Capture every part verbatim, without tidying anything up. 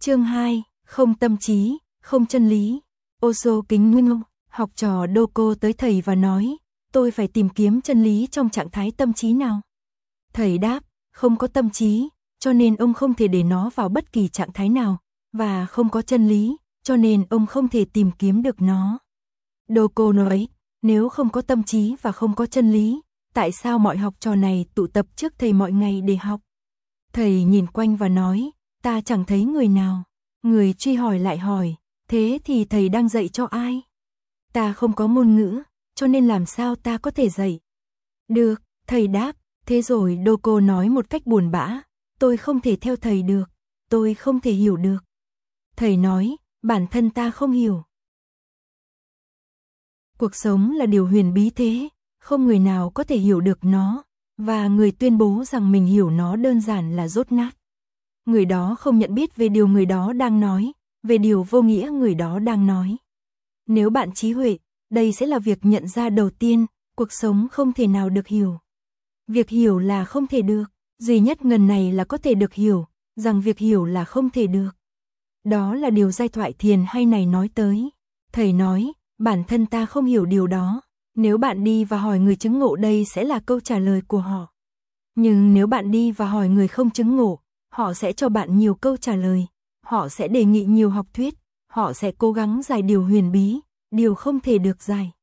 Chương hai, không tâm trí, không chân lý. Osho kính ngưng, học trò Doko tới thầy và nói, tôi phải tìm kiếm chân lý trong trạng thái tâm trí nào? Thầy đáp, không có tâm trí, cho nên ông không thể để nó vào bất kỳ trạng thái nào, và không có chân lý, cho nên ông không thể tìm kiếm được nó. Doko nói, nếu không có tâm trí và không có chân lý, tại sao mọi học trò này tụ tập trước thầy mọi ngày để học? Thầy nhìn quanh và nói, ta chẳng thấy người nào. Người truy hỏi lại hỏi, thế thì thầy đang dạy cho ai? Ta không có ngôn ngữ, cho nên làm sao ta có thể dạy? Được, thầy đáp, thế rồi Doko nói một cách buồn bã, tôi không thể theo thầy được, tôi không thể hiểu được. Thầy nói, bản thân ta không hiểu. Cuộc sống là điều huyền bí thế, không người nào có thể hiểu được nó, và người tuyên bố rằng mình hiểu nó đơn giản là dốt nát. Người đó không nhận biết về điều người đó đang nói, về điều vô nghĩa người đó đang nói. Nếu bạn trí huệ, đây sẽ là việc nhận ra đầu tiên, cuộc sống không thể nào được hiểu. Việc hiểu là không thể được, duy nhất ngần này là có thể được hiểu, rằng việc hiểu là không thể được. Đó là điều giai thoại thiền hay này nói tới. Thầy nói, bản thân ta không hiểu điều đó. Nếu bạn đi và hỏi người chứng ngộ đây sẽ là câu trả lời của họ. Nhưng nếu bạn đi và hỏi người không chứng ngộ, họ sẽ cho bạn nhiều câu trả lời. Họ sẽ đề nghị nhiều học thuyết. Họ sẽ cố gắng giải điều huyền bí, điều không thể được giải.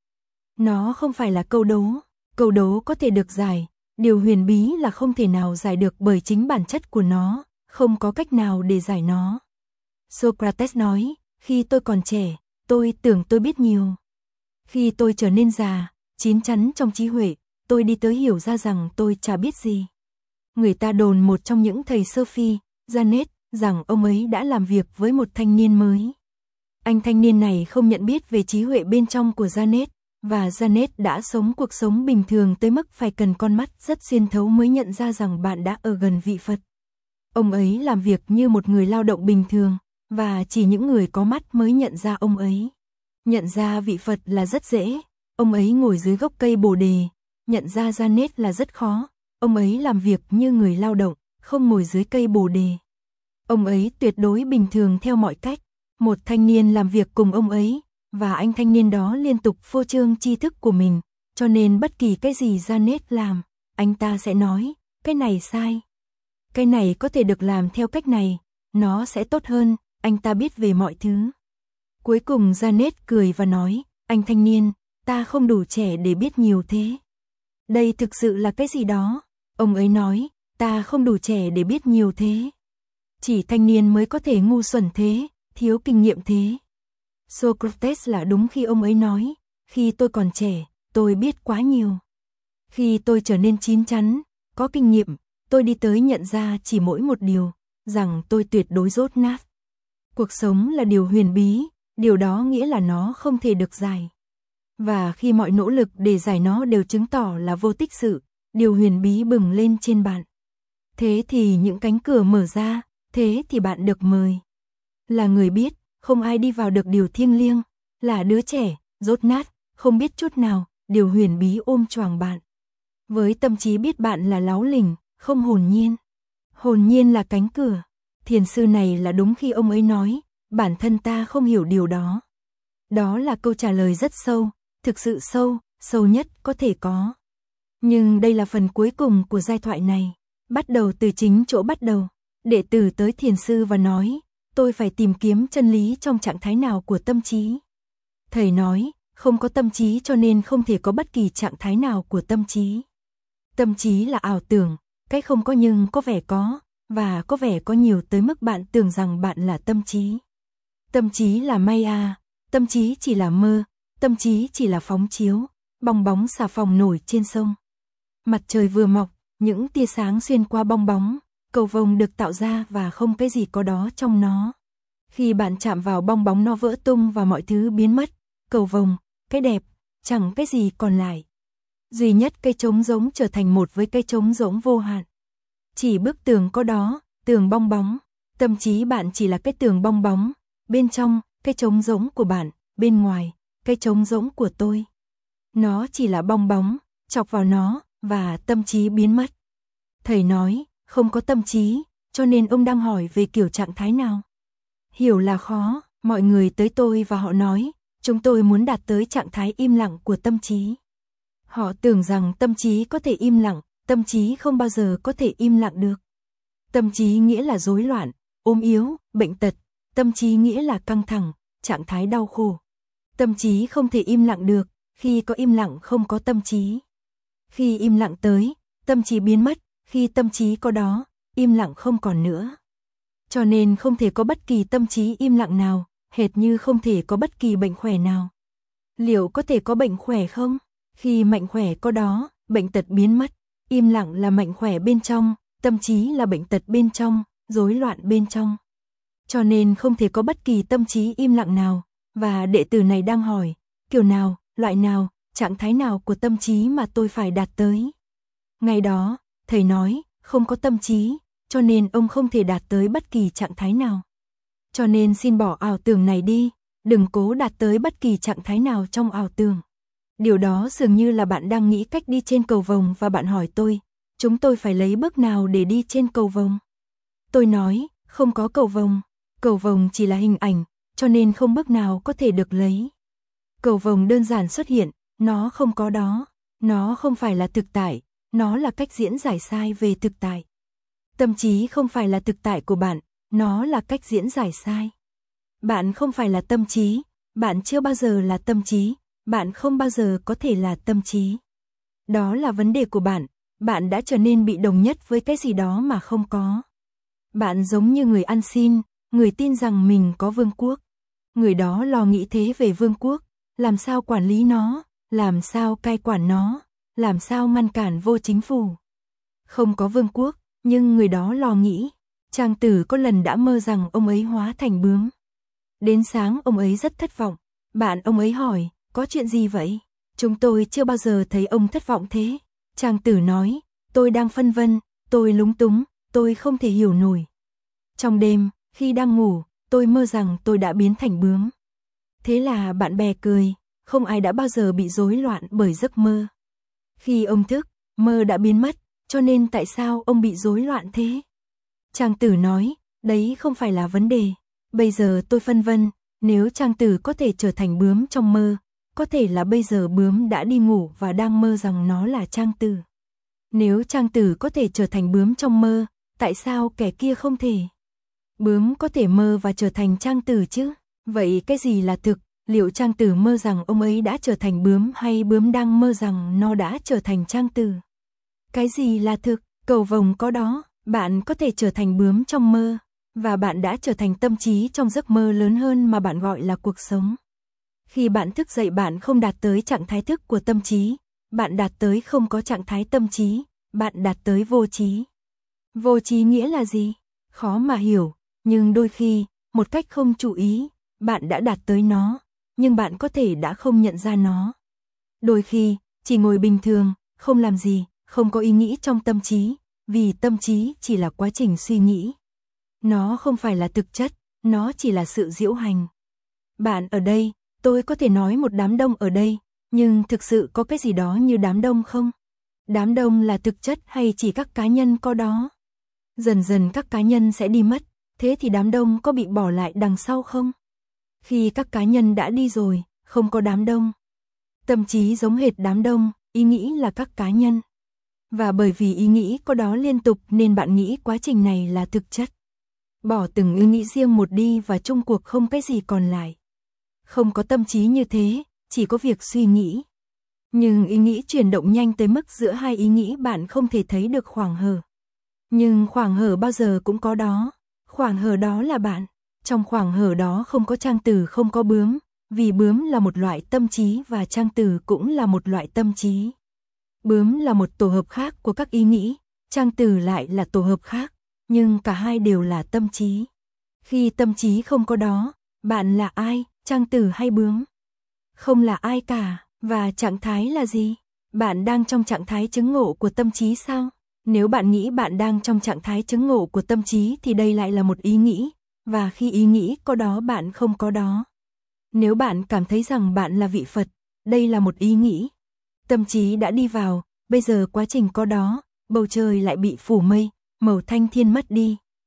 Nó không phải là câu đố. Câu đố có thể được giải. Điều huyền bí là không thể nào giải được bởi chính bản chất của nó. Không có cách nào để giải nó. Socrates nói, khi tôi còn trẻ, tôi tưởng tôi biết nhiều. Khi tôi trở nên già, chín chắn trong trí huệ, tôi đi tới hiểu ra rằng tôi chả biết gì. Người ta đồn một trong những thầy sơ phi, Janet, rằng ông ấy đã làm việc với một thanh niên mới. Anh thanh niên này không nhận biết về trí huệ bên trong của Janet, và Janet đã sống cuộc sống bình thường tới mức phải cần con mắt rất xuyên thấu mới nhận ra rằng bạn đã ở gần vị Phật. Ông ấy làm việc như một người lao động bình thường, và chỉ những người có mắt mới nhận ra ông ấy. Nhận ra vị Phật là rất dễ, ông ấy ngồi dưới gốc cây Bồ đề, nhận ra Janet là rất khó, ông ấy làm việc như người lao động, không ngồi dưới cây Bồ đề. Ông ấy tuyệt đối bình thường theo mọi cách, một thanh niên làm việc cùng ông ấy, và anh thanh niên đó liên tục phô trương tri thức của mình, cho nên bất kỳ cái gì Janet làm, anh ta sẽ nói, cái này sai. Cái này có thể được làm theo cách này, nó sẽ tốt hơn, anh ta biết về mọi thứ. Cuối cùng Janet cười và nói, anh thanh niên, ta không đủ trẻ để biết nhiều thế. Đây thực sự là cái gì đó? Ông ấy nói, ta không đủ trẻ để biết nhiều thế. Chỉ thanh niên mới có thể ngu xuẩn thế, thiếu kinh nghiệm thế. Socrates là đúng khi ông ấy nói, khi tôi còn trẻ, tôi biết quá nhiều. Khi tôi trở nên chín chắn, có kinh nghiệm, tôi đi tới nhận ra chỉ mỗi một điều, rằng tôi tuyệt đối dốt nát. Cuộc sống là điều huyền bí, điều đó nghĩa là nó không thể được giải. Và khi mọi nỗ lực để giải nó đều chứng tỏ là vô tích sự, điều huyền bí bừng lên trên bạn. Thế thì những cánh cửa mở ra, thế thì bạn được mời. Là người biết, không ai đi vào được điều thiêng liêng, là đứa trẻ, dốt nát, không biết chút nào, điều huyền bí ôm choàng bạn. Với tâm trí biết bạn là láo lỉnh, không hồn nhiên. Hồn nhiên là cánh cửa. Thiền sư này là đúng khi ông ấy nói, bản thân ta không hiểu điều đó. Đó là câu trả lời rất sâu, thực sự sâu, sâu nhất có thể có. Nhưng đây là phần cuối cùng của giai thoại này, bắt đầu từ chính chỗ bắt đầu. Đệ tử tới thiền sư và nói, tôi phải tìm kiếm chân lý trong trạng thái nào của tâm trí. Thầy nói, không có tâm trí cho nên không thể có bất kỳ trạng thái nào của tâm trí. Tâm trí là ảo tưởng, cái không có nhưng có vẻ có, và có vẻ có nhiều tới mức bạn tưởng rằng bạn là tâm trí. Tâm trí là maya, tâm trí chỉ là mơ, tâm trí chỉ là phóng chiếu, bong bóng xà phòng nổi trên sông. Mặt trời vừa mọc, những tia sáng xuyên qua bong bóng, cầu vồng được tạo ra và không cái gì có đó trong nó. Khi bạn chạm vào bong bóng nó vỡ tung và mọi thứ biến mất, cầu vồng, cái đẹp, chẳng cái gì còn lại. Duy nhất cây trống rỗng trở thành một với cây trống rỗng vô hạn. Chỉ bức tường có đó, tường bong bóng, tâm trí bạn chỉ là cái tường bong bóng, bên trong, cái trống rỗng của bạn, bên ngoài, cái trống rỗng của tôi. Nó chỉ là bong bóng, chọc vào nó, và tâm trí biến mất. Thầy nói, không có tâm trí, cho nên ông đang hỏi về kiểu trạng thái nào? Hiểu là khó, mọi người tới tôi và họ nói, chúng tôi muốn đạt tới trạng thái im lặng của tâm trí. Họ tưởng rằng tâm trí có thể im lặng, tâm trí không bao giờ có thể im lặng được. Tâm trí nghĩa là rối loạn, ốm yếu, bệnh tật, tâm trí nghĩa là căng thẳng, trạng thái đau khổ. Tâm trí không thể im lặng được, khi có im lặng không có tâm trí. Khi im lặng tới, tâm trí biến mất, khi tâm trí có đó, im lặng không còn nữa. Cho nên không thể có bất kỳ tâm trí im lặng nào, hệt như không thể có bất kỳ bệnh khỏe nào. Liệu có thể có bệnh khỏe không? Khi mạnh khỏe có đó, bệnh tật biến mất. Im lặng là mạnh khỏe bên trong, tâm trí là bệnh tật bên trong, rối loạn bên trong. Cho nên không thể có bất kỳ tâm trí im lặng nào, và đệ tử này đang hỏi, kiểu nào, loại nào, trạng thái nào của tâm trí mà tôi phải đạt tới. Ngày đó, thầy nói, không có tâm trí, cho nên ông không thể đạt tới bất kỳ trạng thái nào. Cho nên xin bỏ ảo tưởng này đi, đừng cố đạt tới bất kỳ trạng thái nào trong ảo tưởng. Điều đó dường như là bạn đang nghĩ cách đi trên cầu vồng và bạn hỏi tôi, chúng tôi phải lấy bước nào để đi trên cầu vồng? Tôi nói, không có cầu vồng, cầu vồng chỉ là hình ảnh, cho nên không bước nào có thể được lấy. Cầu vồng đơn giản xuất hiện, nó không có đó, nó không phải là thực tại, nó là cách diễn giải sai về thực tại. Tâm trí không phải là thực tại của bạn, nó là cách diễn giải sai. Bạn không phải là tâm trí, bạn chưa bao giờ là tâm trí, bạn không bao giờ có thể là tâm trí. Đó là vấn đề của bạn, bạn đã trở nên bị đồng nhất với cái gì đó mà không có. Bạn giống như người ăn xin, người tin rằng mình có vương quốc. Người đó lo nghĩ thế về vương quốc, làm sao quản lý nó, làm sao cai quản nó, làm sao ngăn cản vô chính phủ. Không có vương quốc, nhưng người đó lo nghĩ. Trang Tử có lần đã mơ rằng ông ấy hóa thành bướm. Đến sáng ông ấy rất thất vọng. Bạn ông ấy hỏi, có chuyện gì vậy? Chúng tôi chưa bao giờ thấy ông thất vọng thế. Trang Tử nói, tôi đang phân vân, tôi lúng túng, tôi không thể hiểu nổi. Trong đêm, khi đang ngủ, tôi mơ rằng tôi đã biến thành bướm. Thế là bạn bè cười, không ai đã bao giờ bị rối loạn bởi giấc mơ. Khi ông thức, mơ đã biến mất, cho nên tại sao ông bị rối loạn thế? Trang Tử nói, đấy không phải là vấn đề. Bây giờ tôi phân vân, nếu Trang Tử có thể trở thành bướm trong mơ, có thể là bây giờ bướm đã đi ngủ và đang mơ rằng nó là Trang Tử. Nếu Trang Tử có thể trở thành bướm trong mơ, tại sao kẻ kia không thể? Bướm có thể mơ và trở thành Trang Tử chứ? Vậy cái gì là thực? Liệu Trang Tử mơ rằng ông ấy đã trở thành bướm hay bướm đang mơ rằng nó đã trở thành Trang Tử? Cái gì là thực? Cầu vồng có đó, bạn có thể trở thành bướm trong mơ, và bạn đã trở thành tâm trí trong giấc mơ lớn hơn mà bạn gọi là cuộc sống. Khi bạn thức dậy bạn không đạt tới trạng thái thức của tâm trí, bạn đạt tới không có trạng thái tâm trí, bạn đạt tới vô trí. Vô trí nghĩa là gì? Khó mà hiểu, nhưng đôi khi, một cách không chú ý, bạn đã đạt tới nó, nhưng bạn có thể đã không nhận ra nó. Đôi khi, chỉ ngồi bình thường, không làm gì, không có ý nghĩ trong tâm trí, vì tâm trí chỉ là quá trình suy nghĩ. Nó không phải là thực chất, nó chỉ là sự diễu hành. Bạn ở đây, tôi có thể nói một đám đông ở đây, nhưng thực sự có cái gì đó như đám đông không? Đám đông là thực chất hay chỉ các cá nhân có đó? Dần dần các cá nhân sẽ đi mất, thế thì đám đông có bị bỏ lại đằng sau không? Khi các cá nhân đã đi rồi, không có đám đông. Tâm trí giống hệt đám đông, ý nghĩ là các cá nhân. Và bởi vì ý nghĩ có đó liên tục nên bạn nghĩ quá trình này là thực chất. Bỏ từng ý nghĩ riêng một đi và chung cuộc không cái gì còn lại. Không có tâm trí như thế, chỉ có việc suy nghĩ. Nhưng ý nghĩ chuyển động nhanh tới mức giữa hai ý nghĩ bạn không thể thấy được khoảng hở. Nhưng khoảng hở bao giờ cũng có đó. Khoảng hở đó là bạn. Trong khoảng hở đó không có Trang Tử, không có bướm, vì bướm là một loại tâm trí và Trang Tử cũng là một loại tâm trí. Bướm là một tổ hợp khác của các ý nghĩ, Trang Tử lại là tổ hợp khác, nhưng cả hai đều là tâm trí. Khi tâm trí không có đó, bạn là ai, Trang Tử hay bướm? Không là ai cả, và trạng thái là gì? Bạn đang trong trạng thái chứng ngộ của tâm trí sao? Nếu bạn nghĩ bạn đang trong trạng thái chứng ngộ của tâm trí thì đây lại là một ý nghĩ, và khi ý nghĩ có đó bạn không có đó. Nếu bạn cảm thấy rằng bạn là vị Phật, đây là một ý nghĩ. Tâm trí đã đi vào, bây giờ quá trình có đó, bầu trời lại bị phủ mây, màu thanh thiên mất đi.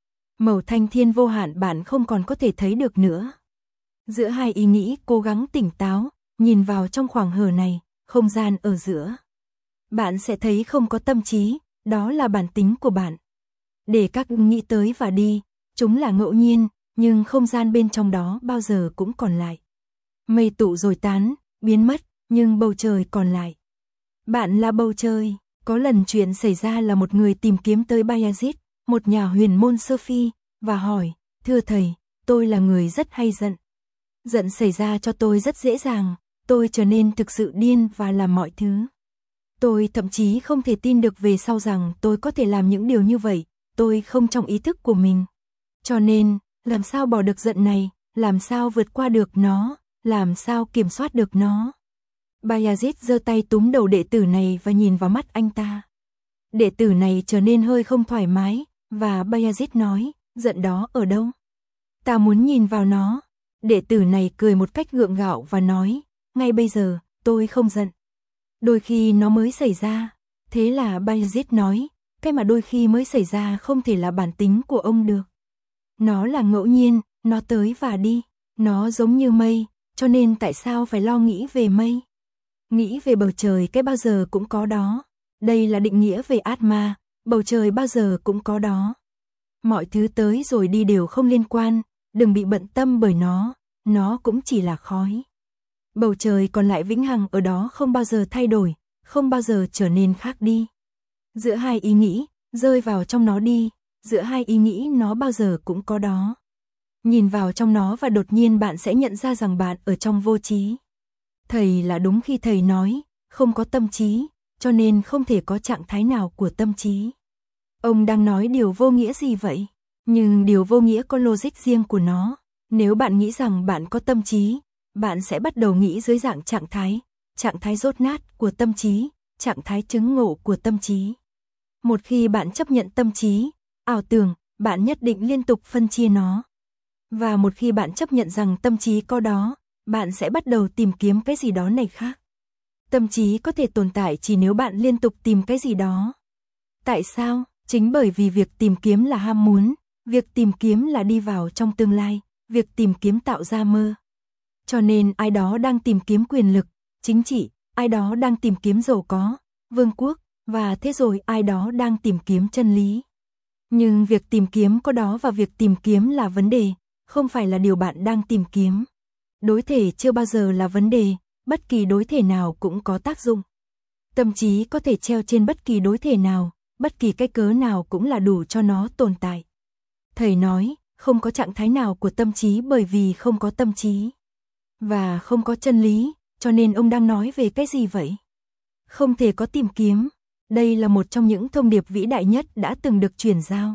Màu thanh thiên vô hạn bạn không còn có thể thấy được nữa. Giữa hai ý nghĩ cố gắng tỉnh táo, nhìn vào trong khoảng hở này, không gian ở giữa. Bạn sẽ thấy không có tâm trí, đó là bản tính của bạn. Để các nghĩ tới và đi, chúng là ngẫu nhiên, nhưng không gian bên trong đó bao giờ cũng còn lại. Mây tụ rồi tán, biến mất, nhưng bầu trời còn lại. Bạn là bầu trời. Có lần chuyện xảy ra là một người tìm kiếm tới Bayazid, một nhà huyền môn Sơ Phi, và hỏi, thưa thầy, tôi là người rất hay giận. Giận xảy ra cho tôi rất dễ dàng, tôi trở nên thực sự điên và làm mọi thứ. Tôi thậm chí không thể tin được về sau rằng tôi có thể làm những điều như vậy, tôi không trong ý thức của mình. Cho nên, làm sao bỏ được giận này, làm sao vượt qua được nó, làm sao kiểm soát được nó. Bayazid giơ tay túm đầu đệ tử này và nhìn vào mắt anh ta. Đệ tử này trở nên hơi không thoải mái, và Bayazid nói, giận đó ở đâu? Ta muốn nhìn vào nó. Đệ tử này cười một cách gượng gạo và nói, ngay bây giờ, tôi không giận. Đôi khi nó mới xảy ra. Thế là Bayazid nói, cái mà đôi khi mới xảy ra không thể là bản tính của ông được. Nó là ngẫu nhiên, nó tới và đi. Nó giống như mây, cho nên tại sao phải lo nghĩ về mây? Nghĩ về bầu trời cái bao giờ cũng có đó. Đây là định nghĩa về Atma, bầu trời bao giờ cũng có đó. Mọi thứ tới rồi đi đều không liên quan, đừng bị bận tâm bởi nó, nó cũng chỉ là khói. Bầu trời còn lại vĩnh hằng ở đó không bao giờ thay đổi, không bao giờ trở nên khác đi. Giữa hai ý nghĩ, rơi vào trong nó đi, giữa hai ý nghĩ nó bao giờ cũng có đó. Nhìn vào trong nó và đột nhiên bạn sẽ nhận ra rằng bạn ở trong vô trí. Thầy là đúng khi thầy nói, không có tâm trí, cho nên không thể có trạng thái nào của tâm trí. Ông đang nói điều vô nghĩa gì vậy? Nhưng điều vô nghĩa có logic riêng của nó. Nếu bạn nghĩ rằng bạn có tâm trí, bạn sẽ bắt đầu nghĩ dưới dạng trạng thái, trạng thái dốt nát của tâm trí, trạng thái chứng ngộ của tâm trí. Một khi bạn chấp nhận tâm trí, ảo tưởng, bạn nhất định liên tục phân chia nó. Và một khi bạn chấp nhận rằng tâm trí có đó, bạn sẽ bắt đầu tìm kiếm cái gì đó này khác. Tâm trí có thể tồn tại chỉ nếu bạn liên tục tìm cái gì đó. Tại sao? Chính bởi vì việc tìm kiếm là ham muốn, việc tìm kiếm là đi vào trong tương lai, việc tìm kiếm tạo ra mơ. Cho nên ai đó đang tìm kiếm quyền lực, chính trị, ai đó đang tìm kiếm giàu có, vương quốc, và thế rồi ai đó đang tìm kiếm chân lý. Nhưng việc tìm kiếm có đó và việc tìm kiếm là vấn đề, không phải là điều bạn đang tìm kiếm. Đối thể chưa bao giờ là vấn đề, bất kỳ đối thể nào cũng có tác dụng. Tâm trí có thể treo trên bất kỳ đối thể nào, bất kỳ cái cớ nào cũng là đủ cho nó tồn tại. Thầy nói, không có trạng thái nào của tâm trí bởi vì không có tâm trí. Và không có chân lý, cho nên ông đang nói về cái gì vậy? Không thể có tìm kiếm. Đây là một trong những thông điệp vĩ đại nhất đã từng được truyền giao.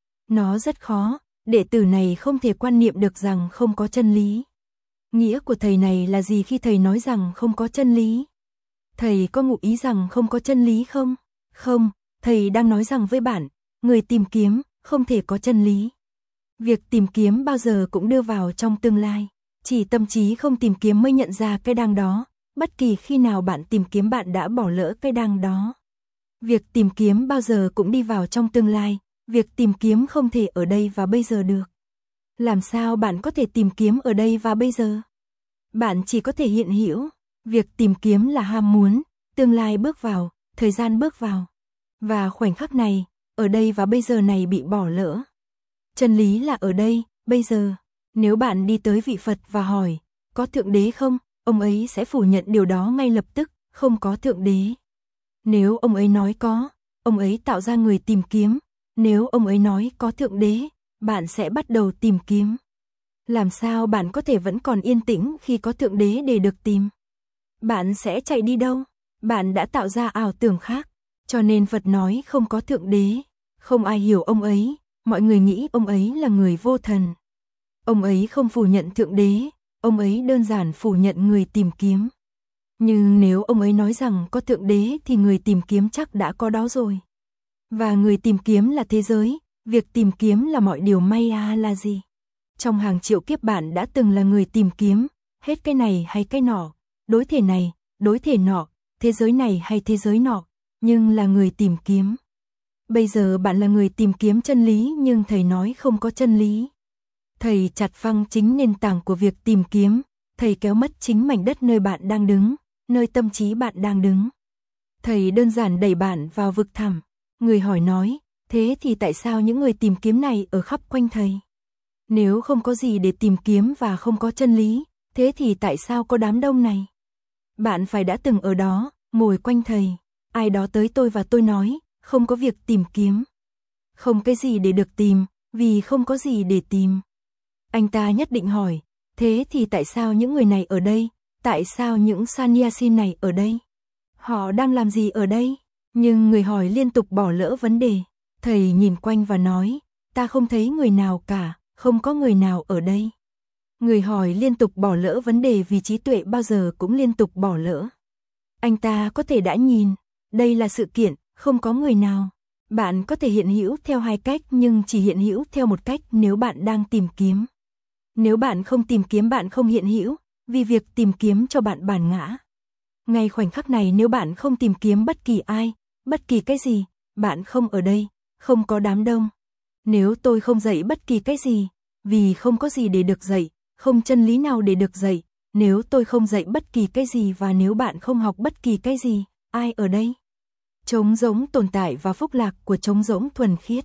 Nó rất khó, đệ tử này không thể quan niệm được rằng không có chân lý. Nghĩa của thầy này là gì khi thầy nói rằng không có chân lý? Thầy có ngụ ý rằng không có chân lý không? Không, thầy đang nói rằng với bạn, người tìm kiếm không thể có chân lý. Việc tìm kiếm bao giờ cũng đưa vào trong tương lai. Chỉ tâm trí không tìm kiếm mới nhận ra cái đang đó, bất kỳ khi nào bạn tìm kiếm bạn đã bỏ lỡ cái đang đó. Việc tìm kiếm bao giờ cũng đi vào trong tương lai, việc tìm kiếm không thể ở đây và bây giờ được. Làm sao bạn có thể tìm kiếm ở đây và bây giờ? Bạn chỉ có thể hiện hữu, việc tìm kiếm là ham muốn, tương lai bước vào, thời gian bước vào. Và khoảnh khắc này, ở đây và bây giờ này bị bỏ lỡ. Chân lý là ở đây, bây giờ. Nếu bạn đi tới vị Phật và hỏi, có Thượng Đế không? Ông ấy sẽ phủ nhận điều đó ngay lập tức, không có Thượng Đế. Nếu ông ấy nói có, ông ấy tạo ra người tìm kiếm. Nếu ông ấy nói có Thượng Đế, bạn sẽ bắt đầu tìm kiếm. Làm sao bạn có thể vẫn còn yên tĩnh khi có Thượng Đế để được tìm? Bạn sẽ chạy đi đâu? Bạn đã tạo ra ảo tưởng khác. Cho nên Phật nói không có Thượng Đế. Không ai hiểu ông ấy, mọi người nghĩ ông ấy là người vô thần. Ông ấy không phủ nhận Thượng Đế, ông ấy đơn giản phủ nhận người tìm kiếm. Nhưng nếu ông ấy nói rằng có Thượng Đế thì người tìm kiếm chắc đã có đó rồi. Và người tìm kiếm là thế giới, việc tìm kiếm là mọi điều Maya là gì? Trong hàng triệu kiếp bạn đã từng là người tìm kiếm, hết cái này hay cái nọ, đối thể này, đối thể nọ, thế giới này hay thế giới nọ, nhưng là người tìm kiếm. Bây giờ bạn là người tìm kiếm chân lý nhưng thầy nói không có chân lý. Thầy chặt phăng chính nền tảng của việc tìm kiếm, thầy kéo mất chính mảnh đất nơi bạn đang đứng, nơi tâm trí bạn đang đứng. Thầy đơn giản đẩy bạn vào vực thẳm. Người hỏi nói, thế thì tại sao những người tìm kiếm này ở khắp quanh thầy? Nếu không có gì để tìm kiếm và không có chân lý, thế thì tại sao có đám đông này? Bạn phải đã từng ở đó, ngồi quanh thầy. Ai đó tới tôi và tôi nói, không có việc tìm kiếm. Không cái gì để được tìm, vì không có gì để tìm. Anh ta nhất định hỏi, thế thì tại sao những người này ở đây? Tại sao những sannyasin này ở đây? Họ đang làm gì ở đây? Nhưng người hỏi liên tục bỏ lỡ vấn đề. Thầy nhìn quanh và nói, ta không thấy người nào cả, không có người nào ở đây. Người hỏi liên tục bỏ lỡ vấn đề vì trí tuệ bao giờ cũng liên tục bỏ lỡ. Anh ta có thể đã nhìn, đây là sự kiện, không có người nào. Bạn có thể hiện hữu theo hai cách nhưng chỉ hiện hữu theo một cách nếu bạn đang tìm kiếm. Nếu bạn không tìm kiếm bạn không hiện hữu, vì việc tìm kiếm cho bạn bản ngã. Ngay khoảnh khắc này nếu bạn không tìm kiếm bất kỳ ai, bất kỳ cái gì, bạn không ở đây, không có đám đông. Nếu tôi không dạy bất kỳ cái gì, vì không có gì để được dạy, không chân lý nào để được dạy, nếu tôi không dạy bất kỳ cái gì và nếu bạn không học bất kỳ cái gì, ai ở đây? Trống rỗng tồn tại và phúc lạc của trống rỗng thuần khiết.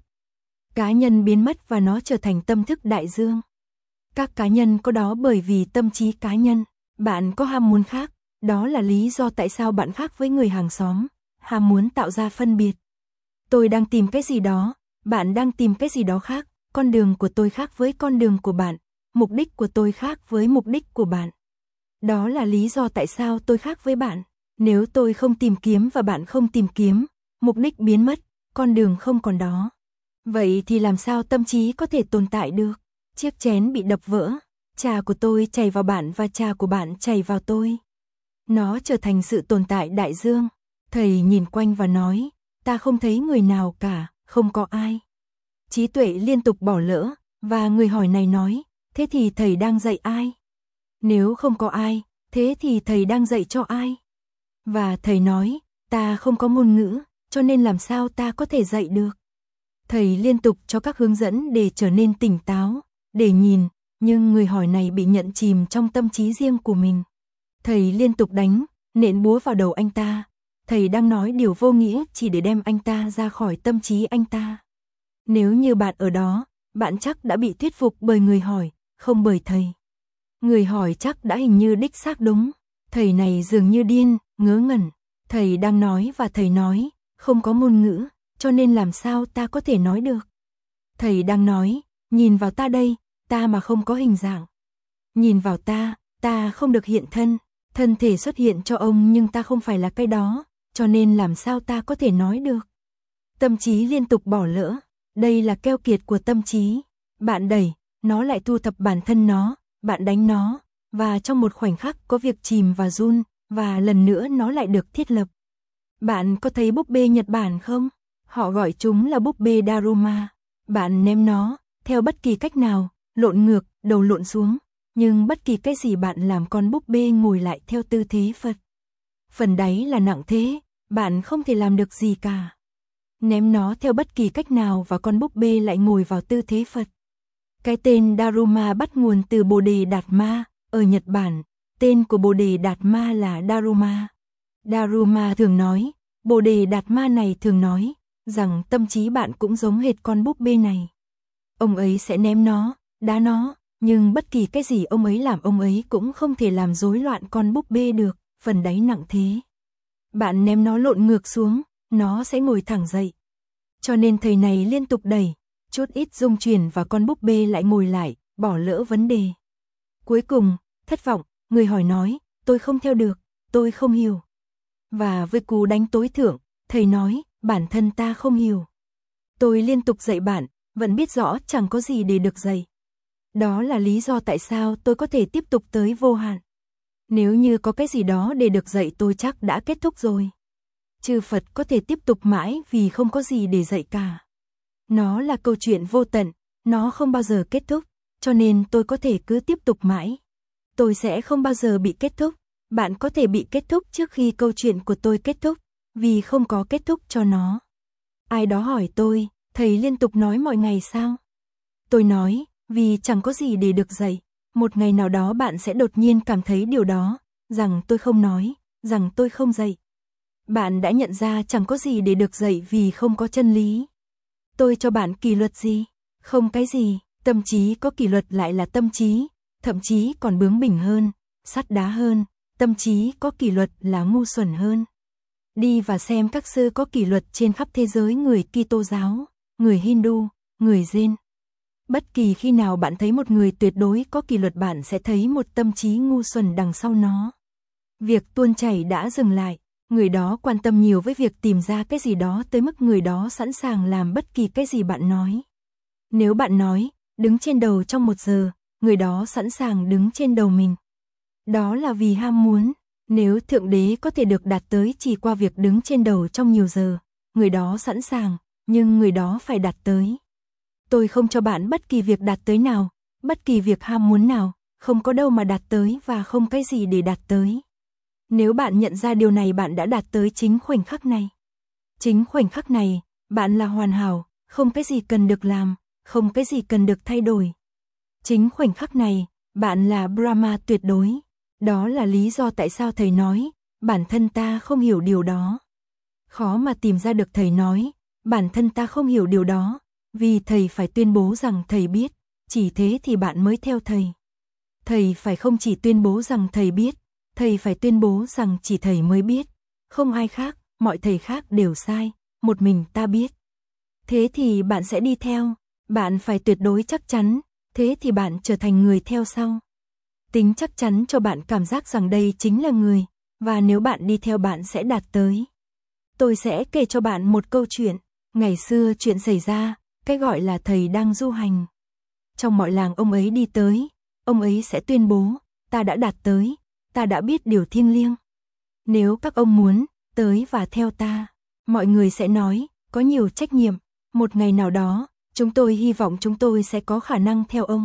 Cá nhân biến mất và nó trở thành tâm thức đại dương. Các cá nhân có đó bởi vì tâm trí cá nhân, bạn có ham muốn khác, đó là lý do tại sao bạn khác với người hàng xóm, ham muốn tạo ra phân biệt. Tôi đang tìm cái gì đó, bạn đang tìm cái gì đó khác, con đường của tôi khác với con đường của bạn, mục đích của tôi khác với mục đích của bạn. Đó là lý do tại sao tôi khác với bạn. Nếu tôi không tìm kiếm và bạn không tìm kiếm, mục đích biến mất, con đường không còn đó. Vậy thì làm sao tâm trí có thể tồn tại được? Chiếc chén bị đập vỡ, trà của tôi chảy vào bạn và trà của bạn chảy vào tôi. Nó trở thành sự tồn tại đại dương. Thầy nhìn quanh và nói, ta không thấy người nào cả, không có ai. Trí tuệ liên tục bỏ lỡ, và người hỏi này nói, thế thì thầy đang dạy ai? Nếu không có ai, thế thì thầy đang dạy cho ai? Và thầy nói, ta không có ngôn ngữ, cho nên làm sao ta có thể dạy được? Thầy liên tục cho các hướng dẫn để trở nên tỉnh táo, để nhìn, nhưng người hỏi này bị nhận chìm trong tâm trí riêng của mình. Thầy liên tục đánh, nện búa vào đầu anh ta. Thầy đang nói điều vô nghĩa chỉ để đem anh ta ra khỏi tâm trí anh ta. Nếu như bạn ở đó, bạn chắc đã bị thuyết phục bởi người hỏi, không bởi thầy. Người hỏi chắc đã hình như đích xác đúng. Thầy này dường như điên, ngớ ngẩn. Thầy đang nói và thầy nói, không có ngôn ngữ, cho nên làm sao ta có thể nói được. Thầy đang nói, nhìn vào ta đây, ta mà không có hình dạng. Nhìn vào ta, ta không được hiện thân. Thân thể xuất hiện cho ông nhưng ta không phải là cái đó, cho nên làm sao ta có thể nói được. Tâm trí liên tục bỏ lỡ, đây là keo kiệt của tâm trí. Bạn đẩy, nó lại thu thập bản thân nó, bạn đánh nó, và trong một khoảnh khắc có việc chìm và run, và lần nữa nó lại được thiết lập. Bạn có thấy búp bê Nhật Bản không? Họ gọi chúng là búp bê Daruma. Bạn ném nó, theo bất kỳ cách nào, lộn ngược, đầu lộn xuống. Nhưng bất kỳ cái gì bạn làm con búp bê ngồi lại theo tư thế Phật. Phần đáy là nặng thế, bạn không thể làm được gì cả. Ném nó theo bất kỳ cách nào và con búp bê lại ngồi vào tư thế Phật. Cái tên Daruma bắt nguồn từ Bồ Đề Đạt Ma, ở Nhật Bản, tên của Bồ Đề Đạt Ma là Daruma. Daruma thường nói, Bồ Đề Đạt Ma này thường nói, rằng tâm trí bạn cũng giống hệt con búp bê này. Ông ấy sẽ ném nó, đá nó. Nhưng bất kỳ cái gì ông ấy làm ông ấy cũng không thể làm rối loạn con búp bê được, phần đáy nặng thế. Bạn ném nó lộn ngược xuống, nó sẽ ngồi thẳng dậy. Cho nên thầy này liên tục đẩy, chút ít rung chuyển và con búp bê lại ngồi lại, bỏ lỡ vấn đề. Cuối cùng, thất vọng, người hỏi nói, tôi không theo được, tôi không hiểu. Và với cú đánh tối thượng, thầy nói, bản thân ta không hiểu. Tôi liên tục dạy bạn, vẫn biết rõ chẳng có gì để được dạy. Đó là lý do tại sao tôi có thể tiếp tục tới vô hạn. Nếu như có cái gì đó để được dạy tôi chắc đã kết thúc rồi. Chư Phật có thể tiếp tục mãi vì không có gì để dạy cả. Nó là câu chuyện vô tận, nó không bao giờ kết thúc, cho nên tôi có thể cứ tiếp tục mãi. Tôi sẽ không bao giờ bị kết thúc, bạn có thể bị kết thúc trước khi câu chuyện của tôi kết thúc, vì không có kết thúc cho nó. Ai đó hỏi tôi, thầy liên tục nói mọi ngày sao? Tôi nói, vì chẳng có gì để được dạy. Một ngày nào đó bạn sẽ đột nhiên cảm thấy điều đó, rằng tôi không nói, rằng tôi không dạy. Bạn đã nhận ra chẳng có gì để được dạy vì không có chân lý. Tôi cho bạn kỷ luật gì? Không cái gì, tâm trí có kỷ luật lại là tâm trí, thậm chí còn bướng bỉnh hơn, sắt đá hơn, tâm trí có kỷ luật là ngu xuẩn hơn. Đi và xem các sư có kỷ luật trên khắp thế giới, người Kitô giáo, người Hindu, người Jain. Bất kỳ khi nào bạn thấy một người tuyệt đối có kỷ luật, bạn sẽ thấy một tâm trí ngu xuẩn đằng sau nó. Việc tuôn chảy đã dừng lại, người đó quan tâm nhiều với việc tìm ra cái gì đó tới mức người đó sẵn sàng làm bất kỳ cái gì bạn nói. Nếu bạn nói, đứng trên đầu trong một giờ, người đó sẵn sàng đứng trên đầu mình. Đó là vì ham muốn. Nếu Thượng Đế có thể được đạt tới chỉ qua việc đứng trên đầu trong nhiều giờ, người đó sẵn sàng, nhưng người đó phải đạt tới. Tôi không cho bạn bất kỳ việc đạt tới nào, bất kỳ việc ham muốn nào, không có đâu mà đạt tới và không cái gì để đạt tới. Nếu bạn nhận ra điều này, bạn đã đạt tới chính khoảnh khắc này. Chính khoảnh khắc này, bạn là hoàn hảo, không cái gì cần được làm, không cái gì cần được thay đổi. Chính khoảnh khắc này, bạn là Brahma tuyệt đối. Đó là lý do tại sao thầy nói, bản thân ta không hiểu điều đó. Khó mà tìm ra được thầy nói, bản thân ta không hiểu điều đó, vì thầy phải tuyên bố rằng thầy biết, chỉ thế thì bạn mới theo thầy. Thầy phải không chỉ tuyên bố rằng thầy biết, thầy phải tuyên bố rằng chỉ thầy mới biết, không ai khác, mọi thầy khác đều sai, một mình ta biết. Thế thì bạn sẽ đi theo, bạn phải tuyệt đối chắc chắn, thế thì bạn trở thành người theo sau. Tính chắc chắn cho bạn cảm giác rằng đây chính là người, và nếu bạn đi theo bạn sẽ đạt tới. Tôi sẽ kể cho bạn một câu chuyện. Ngày xưa chuyện xảy ra, cái gọi là thầy đang du hành. Trong mọi làng ông ấy đi tới, ông ấy sẽ tuyên bố, ta đã đạt tới, ta đã biết điều thiêng liêng. Nếu các ông muốn, tới và theo ta, mọi người sẽ nói, có nhiều trách nhiệm, một ngày nào đó, chúng tôi hy vọng chúng tôi sẽ có khả năng theo ông.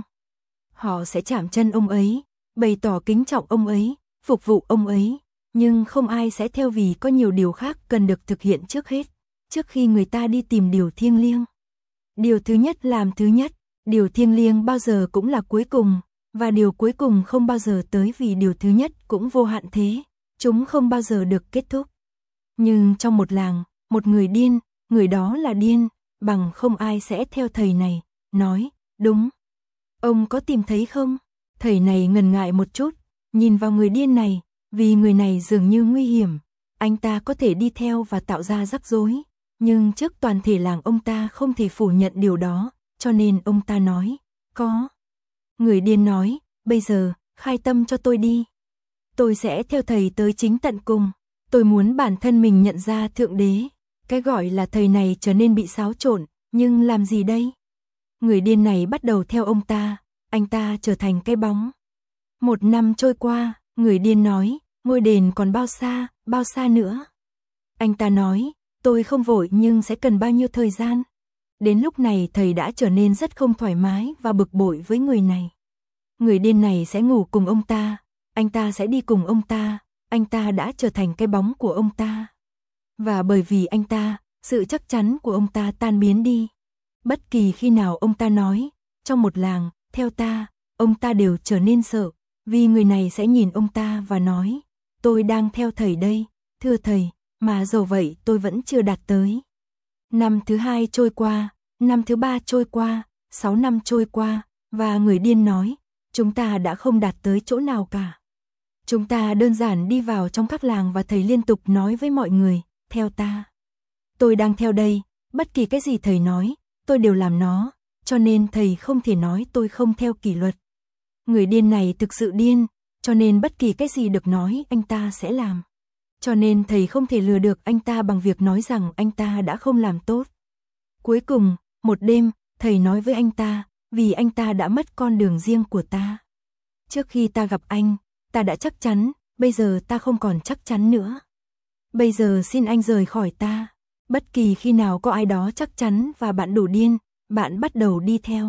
Họ sẽ chạm chân ông ấy, bày tỏ kính trọng ông ấy, phục vụ ông ấy, nhưng không ai sẽ theo vì có nhiều điều khác cần được thực hiện trước hết, trước khi người ta đi tìm điều thiêng liêng. Điều thứ nhất làm thứ nhất, điều thiêng liêng bao giờ cũng là cuối cùng, và điều cuối cùng không bao giờ tới vì điều thứ nhất cũng vô hạn thế, chúng không bao giờ được kết thúc. Nhưng trong một làng, một người điên, người đó là điên, bằng không ai sẽ theo thầy này, nói, đúng. Ông có tìm thấy không? Thầy này ngần ngại một chút, nhìn vào người điên này, vì người này dường như nguy hiểm, anh ta có thể đi theo và tạo ra rắc rối, nhưng trước toàn thể làng ông ta không thể phủ nhận điều đó, cho nên ông ta nói, có. Người điên nói, bây giờ, khai tâm cho tôi đi. Tôi sẽ theo thầy tới chính tận cùng, tôi muốn bản thân mình nhận ra Thượng Đế. Cái gọi là thầy này trở nên bị xáo trộn, nhưng làm gì đây? Người điên này bắt đầu theo ông ta, anh ta trở thành cái bóng. Một năm trôi qua, người điên nói, ngôi đền còn bao xa, bao xa nữa? Anh ta nói, tôi không vội nhưng sẽ cần bao nhiêu thời gian? Đến lúc này thầy đã trở nên rất không thoải mái và bực bội với người này. Người điên này sẽ ngủ cùng ông ta, anh ta sẽ đi cùng ông ta, anh ta đã trở thành cái bóng của ông ta. Và bởi vì anh ta, sự chắc chắn của ông ta tan biến đi. Bất kỳ khi nào ông ta nói, trong một làng, theo ta, ông ta đều trở nên sợ, vì người này sẽ nhìn ông ta và nói, tôi đang theo thầy đây, thưa thầy, mà dầu vậy tôi vẫn chưa đạt tới. Năm thứ hai trôi qua, năm thứ ba trôi qua, sáu năm trôi qua, và người điên nói, chúng ta đã không đạt tới chỗ nào cả. Chúng ta đơn giản đi vào trong các làng và thầy liên tục nói với mọi người, theo ta. Tôi đang theo đây, bất kỳ cái gì thầy nói, tôi đều làm nó, cho nên thầy không thể nói tôi không theo kỷ luật. Người điên này thực sự điên, cho nên bất kỳ cái gì được nói anh ta sẽ làm. Cho nên thầy không thể lừa được anh ta bằng việc nói rằng anh ta đã không làm tốt. Cuối cùng, một đêm, thầy nói với anh ta, vì anh ta đã mất con đường riêng của ta. Trước khi ta gặp anh, ta đã chắc chắn, bây giờ ta không còn chắc chắn nữa. Bây giờ xin anh rời khỏi ta. Bất kỳ khi nào có ai đó chắc chắn và bạn đủ điên, bạn bắt đầu đi theo.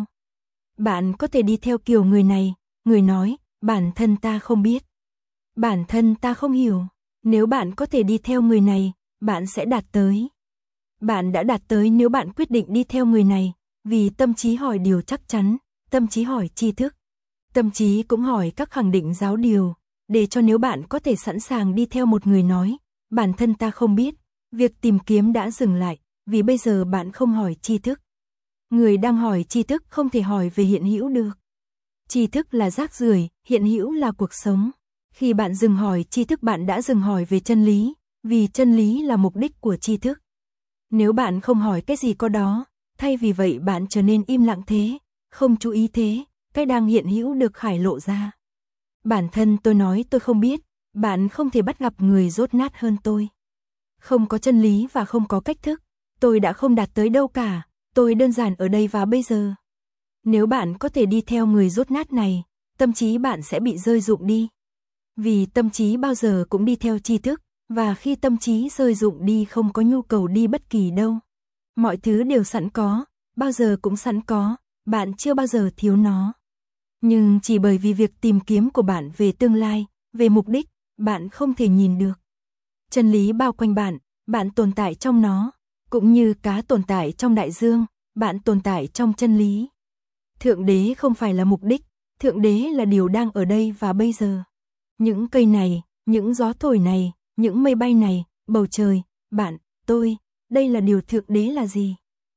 Bạn có thể đi theo kiểu người này, người nói, bản thân ta không biết. Bản thân ta không hiểu. Nếu bạn có thể đi theo người này, bạn sẽ đạt tới. Bạn đã đạt tới nếu bạn quyết định đi theo người này, vì tâm trí hỏi điều chắc chắn, tâm trí hỏi tri thức. Tâm trí cũng hỏi các khẳng định giáo điều, để cho nếu bạn có thể sẵn sàng đi theo một người nói, bản thân ta không biết, việc tìm kiếm đã dừng lại, vì bây giờ bạn không hỏi tri thức. Người đang hỏi tri thức không thể hỏi về hiện hữu được. Tri thức là rác rưởi, hiện hữu là cuộc sống. Khi bạn dừng hỏi tri thức bạn đã dừng hỏi về chân lý, vì chân lý là mục đích của tri thức. Nếu bạn không hỏi cái gì có đó, thay vì vậy bạn trở nên im lặng thế, không chú ý thế, cái đang hiện hữu được khải lộ ra. Bản thân tôi nói tôi không biết, bạn không thể bắt gặp người dốt nát hơn tôi. Không có chân lý và không có cách thức, tôi đã không đạt tới đâu cả, tôi đơn giản ở đây và bây giờ. Nếu bạn có thể đi theo người dốt nát này, tâm trí bạn sẽ bị rơi rụng đi. Vì tâm trí bao giờ cũng đi theo tri thức, và khi tâm trí rơi rụng đi không có nhu cầu đi bất kỳ đâu. Mọi thứ đều sẵn có, bao giờ cũng sẵn có, bạn chưa bao giờ thiếu nó. Nhưng chỉ bởi vì việc tìm kiếm của bạn về tương lai, về mục đích, bạn không thể nhìn được. Chân lý bao quanh bạn, bạn tồn tại trong nó, cũng như cá tồn tại trong đại dương, bạn tồn tại trong chân lý. Thượng đế không phải là mục đích, thượng đế là điều đang ở đây và bây giờ. Những cây này, những gió thổi này, những mây bay này, bầu trời, bạn, tôi, đây là điều thượng đế là gì?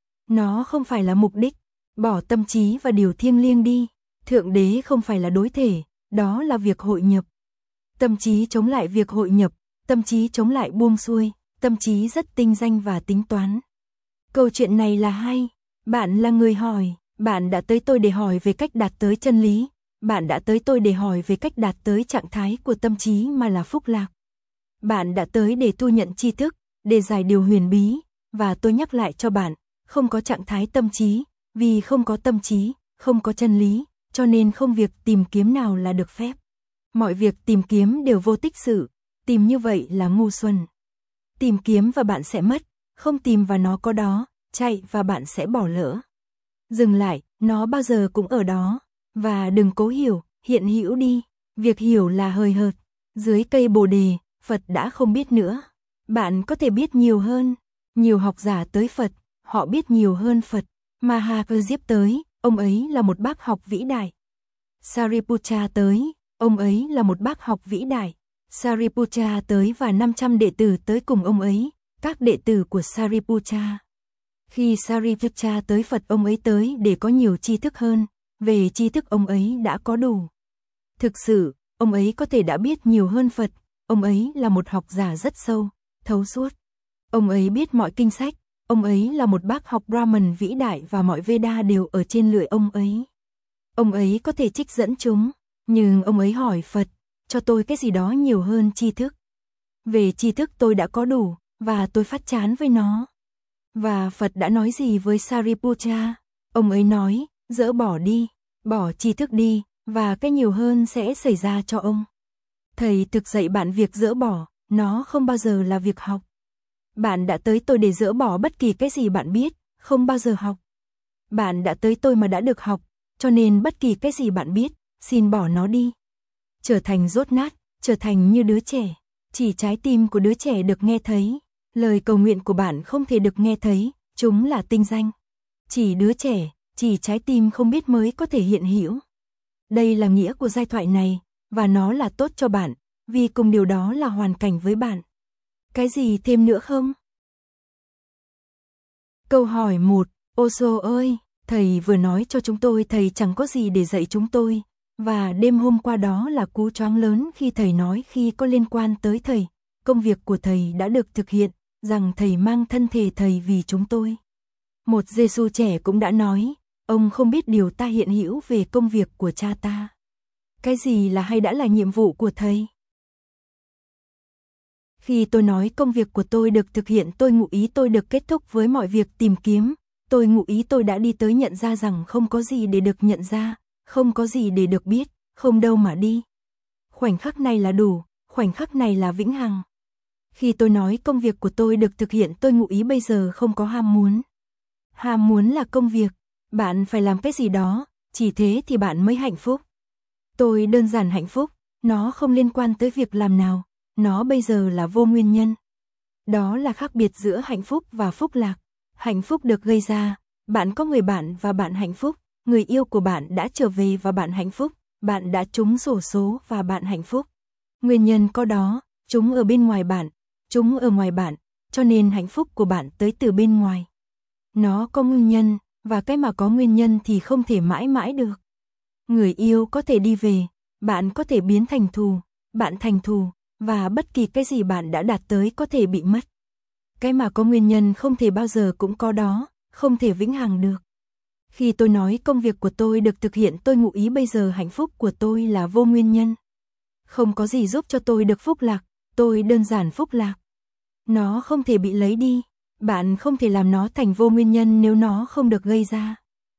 Nó không phải là mục đích, bỏ tâm trí và điều thiêng liêng đi. Thượng đế không phải là đối thể, đó là việc hội nhập. Tâm trí chống lại việc hội nhập, tâm trí chống lại buông xuôi, tâm trí rất tinh danh và tính toán. Câu chuyện này là hay, bạn là người hỏi, bạn đã tới tôi để hỏi về cách đạt tới chân lý, bạn đã tới tôi để hỏi về cách đạt tới trạng thái của tâm trí mà là phúc lạc. Bạn đã tới để thu nhận tri thức, để giải điều huyền bí, và tôi nhắc lại cho bạn, không có trạng thái tâm trí, vì không có tâm trí, không có chân lý, cho nên không việc tìm kiếm nào là được phép. Mọi việc tìm kiếm đều vô tích sự, tìm như vậy là ngu xuẩn. Tìm kiếm và bạn sẽ mất, không tìm và nó có đó, chạy và bạn sẽ bỏ lỡ. Dừng lại, nó bao giờ cũng ở đó, và đừng cố hiểu, hiện hữu đi, việc hiểu là hời hợt. Dưới cây Bồ đề, Phật đã không biết nữa. Bạn có thể biết nhiều hơn, nhiều học giả tới Phật, họ biết nhiều hơn Phật. Mahaprajip tới, ông ấy là một bác học vĩ đại. Sariputta tới, ông ấy là một bác học vĩ đại. Sariputta tới và năm trăm đệ tử tới cùng ông ấy, các đệ tử của Sariputta. Khi Sariputta tới Phật ông ấy tới để có nhiều tri thức hơn, về tri thức ông ấy đã có đủ. Thực sự, ông ấy có thể đã biết nhiều hơn Phật, ông ấy là một học giả rất sâu, thấu suốt. Ông ấy biết mọi kinh sách, ông ấy là một bác học Brahman vĩ đại và mọi Veda đều ở trên lưỡi ông ấy. Ông ấy có thể trích dẫn chúng, nhưng ông ấy hỏi Phật, cho tôi cái gì đó nhiều hơn tri thức. Về tri thức tôi đã có đủ, và tôi phát chán với nó. Và Phật đã nói gì với Sariputta? Ông ấy nói, dỡ bỏ đi, bỏ tri thức đi, và cái nhiều hơn sẽ xảy ra cho ông. Thầy thực dạy bạn việc dỡ bỏ, nó không bao giờ là việc học. Bạn đã tới tôi để dỡ bỏ bất kỳ cái gì bạn biết, không bao giờ học. Bạn đã tới tôi mà đã được học, cho nên bất kỳ cái gì bạn biết, xin bỏ nó đi. Trở thành dốt nát, trở thành như đứa trẻ. Chỉ trái tim của đứa trẻ được nghe thấy. Lời cầu nguyện của bạn không thể được nghe thấy, chúng là tinh danh. Chỉ đứa trẻ, chỉ trái tim không biết mới có thể hiện hữu. Đây là nghĩa của giai thoại này, và nó là tốt cho bạn, vì cùng điều đó là hoàn cảnh với bạn. Cái gì thêm nữa không? Câu hỏi một. Osho ơi, thầy vừa nói cho chúng tôi thầy chẳng có gì để dạy chúng tôi, và đêm hôm qua đó là cú choáng lớn khi thầy nói khi có liên quan tới thầy, công việc của thầy đã được thực hiện, rằng thầy mang thân thể thầy vì chúng tôi. Một Giêsu trẻ cũng đã nói, ông không biết điều ta hiện hữu về công việc của cha ta. Cái gì là hay đã là nhiệm vụ của thầy? Khi tôi nói công việc của tôi được thực hiện tôi ngụ ý tôi được kết thúc với mọi việc tìm kiếm, tôi ngụ ý tôi đã đi tới nhận ra rằng không có gì để được nhận ra, không có gì để được biết, không đâu mà đi. Khoảnh khắc này là đủ, khoảnh khắc này là vĩnh hằng. Khi tôi nói công việc của tôi được thực hiện tôi ngụ ý bây giờ không có ham muốn. Ham muốn là công việc, bạn phải làm cái gì đó, chỉ thế thì bạn mới hạnh phúc. Tôi đơn giản hạnh phúc, nó không liên quan tới việc làm nào, nó bây giờ là vô nguyên nhân. Đó là khác biệt giữa hạnh phúc và phúc lạc. Hạnh phúc được gây ra, bạn có người bạn và bạn hạnh phúc, người yêu của bạn đã trở về và bạn hạnh phúc, bạn đã trúng xổ số và bạn hạnh phúc. Nguyên nhân có đó, chúng ở bên ngoài bạn, chúng ở ngoài bạn, cho nên hạnh phúc của bạn tới từ bên ngoài. Nó có nguyên nhân, và cái mà có nguyên nhân thì không thể mãi mãi được. Người yêu có thể đi về, bạn có thể biến thành thù, bạn thành thù, và bất kỳ cái gì bạn đã đạt tới có thể bị mất. Cái mà có nguyên nhân không thể bao giờ cũng có đó, không thể vĩnh hằng được. Khi tôi nói công việc của tôi được thực hiện, tôi ngụ ý bây giờ hạnh phúc của tôi là vô nguyên nhân. Không có gì giúp cho tôi được phúc lạc, tôi đơn giản phúc lạc. Nó không thể bị lấy đi, bạn không thể làm nó thành vô nguyên nhân nếu nó không được gây ra.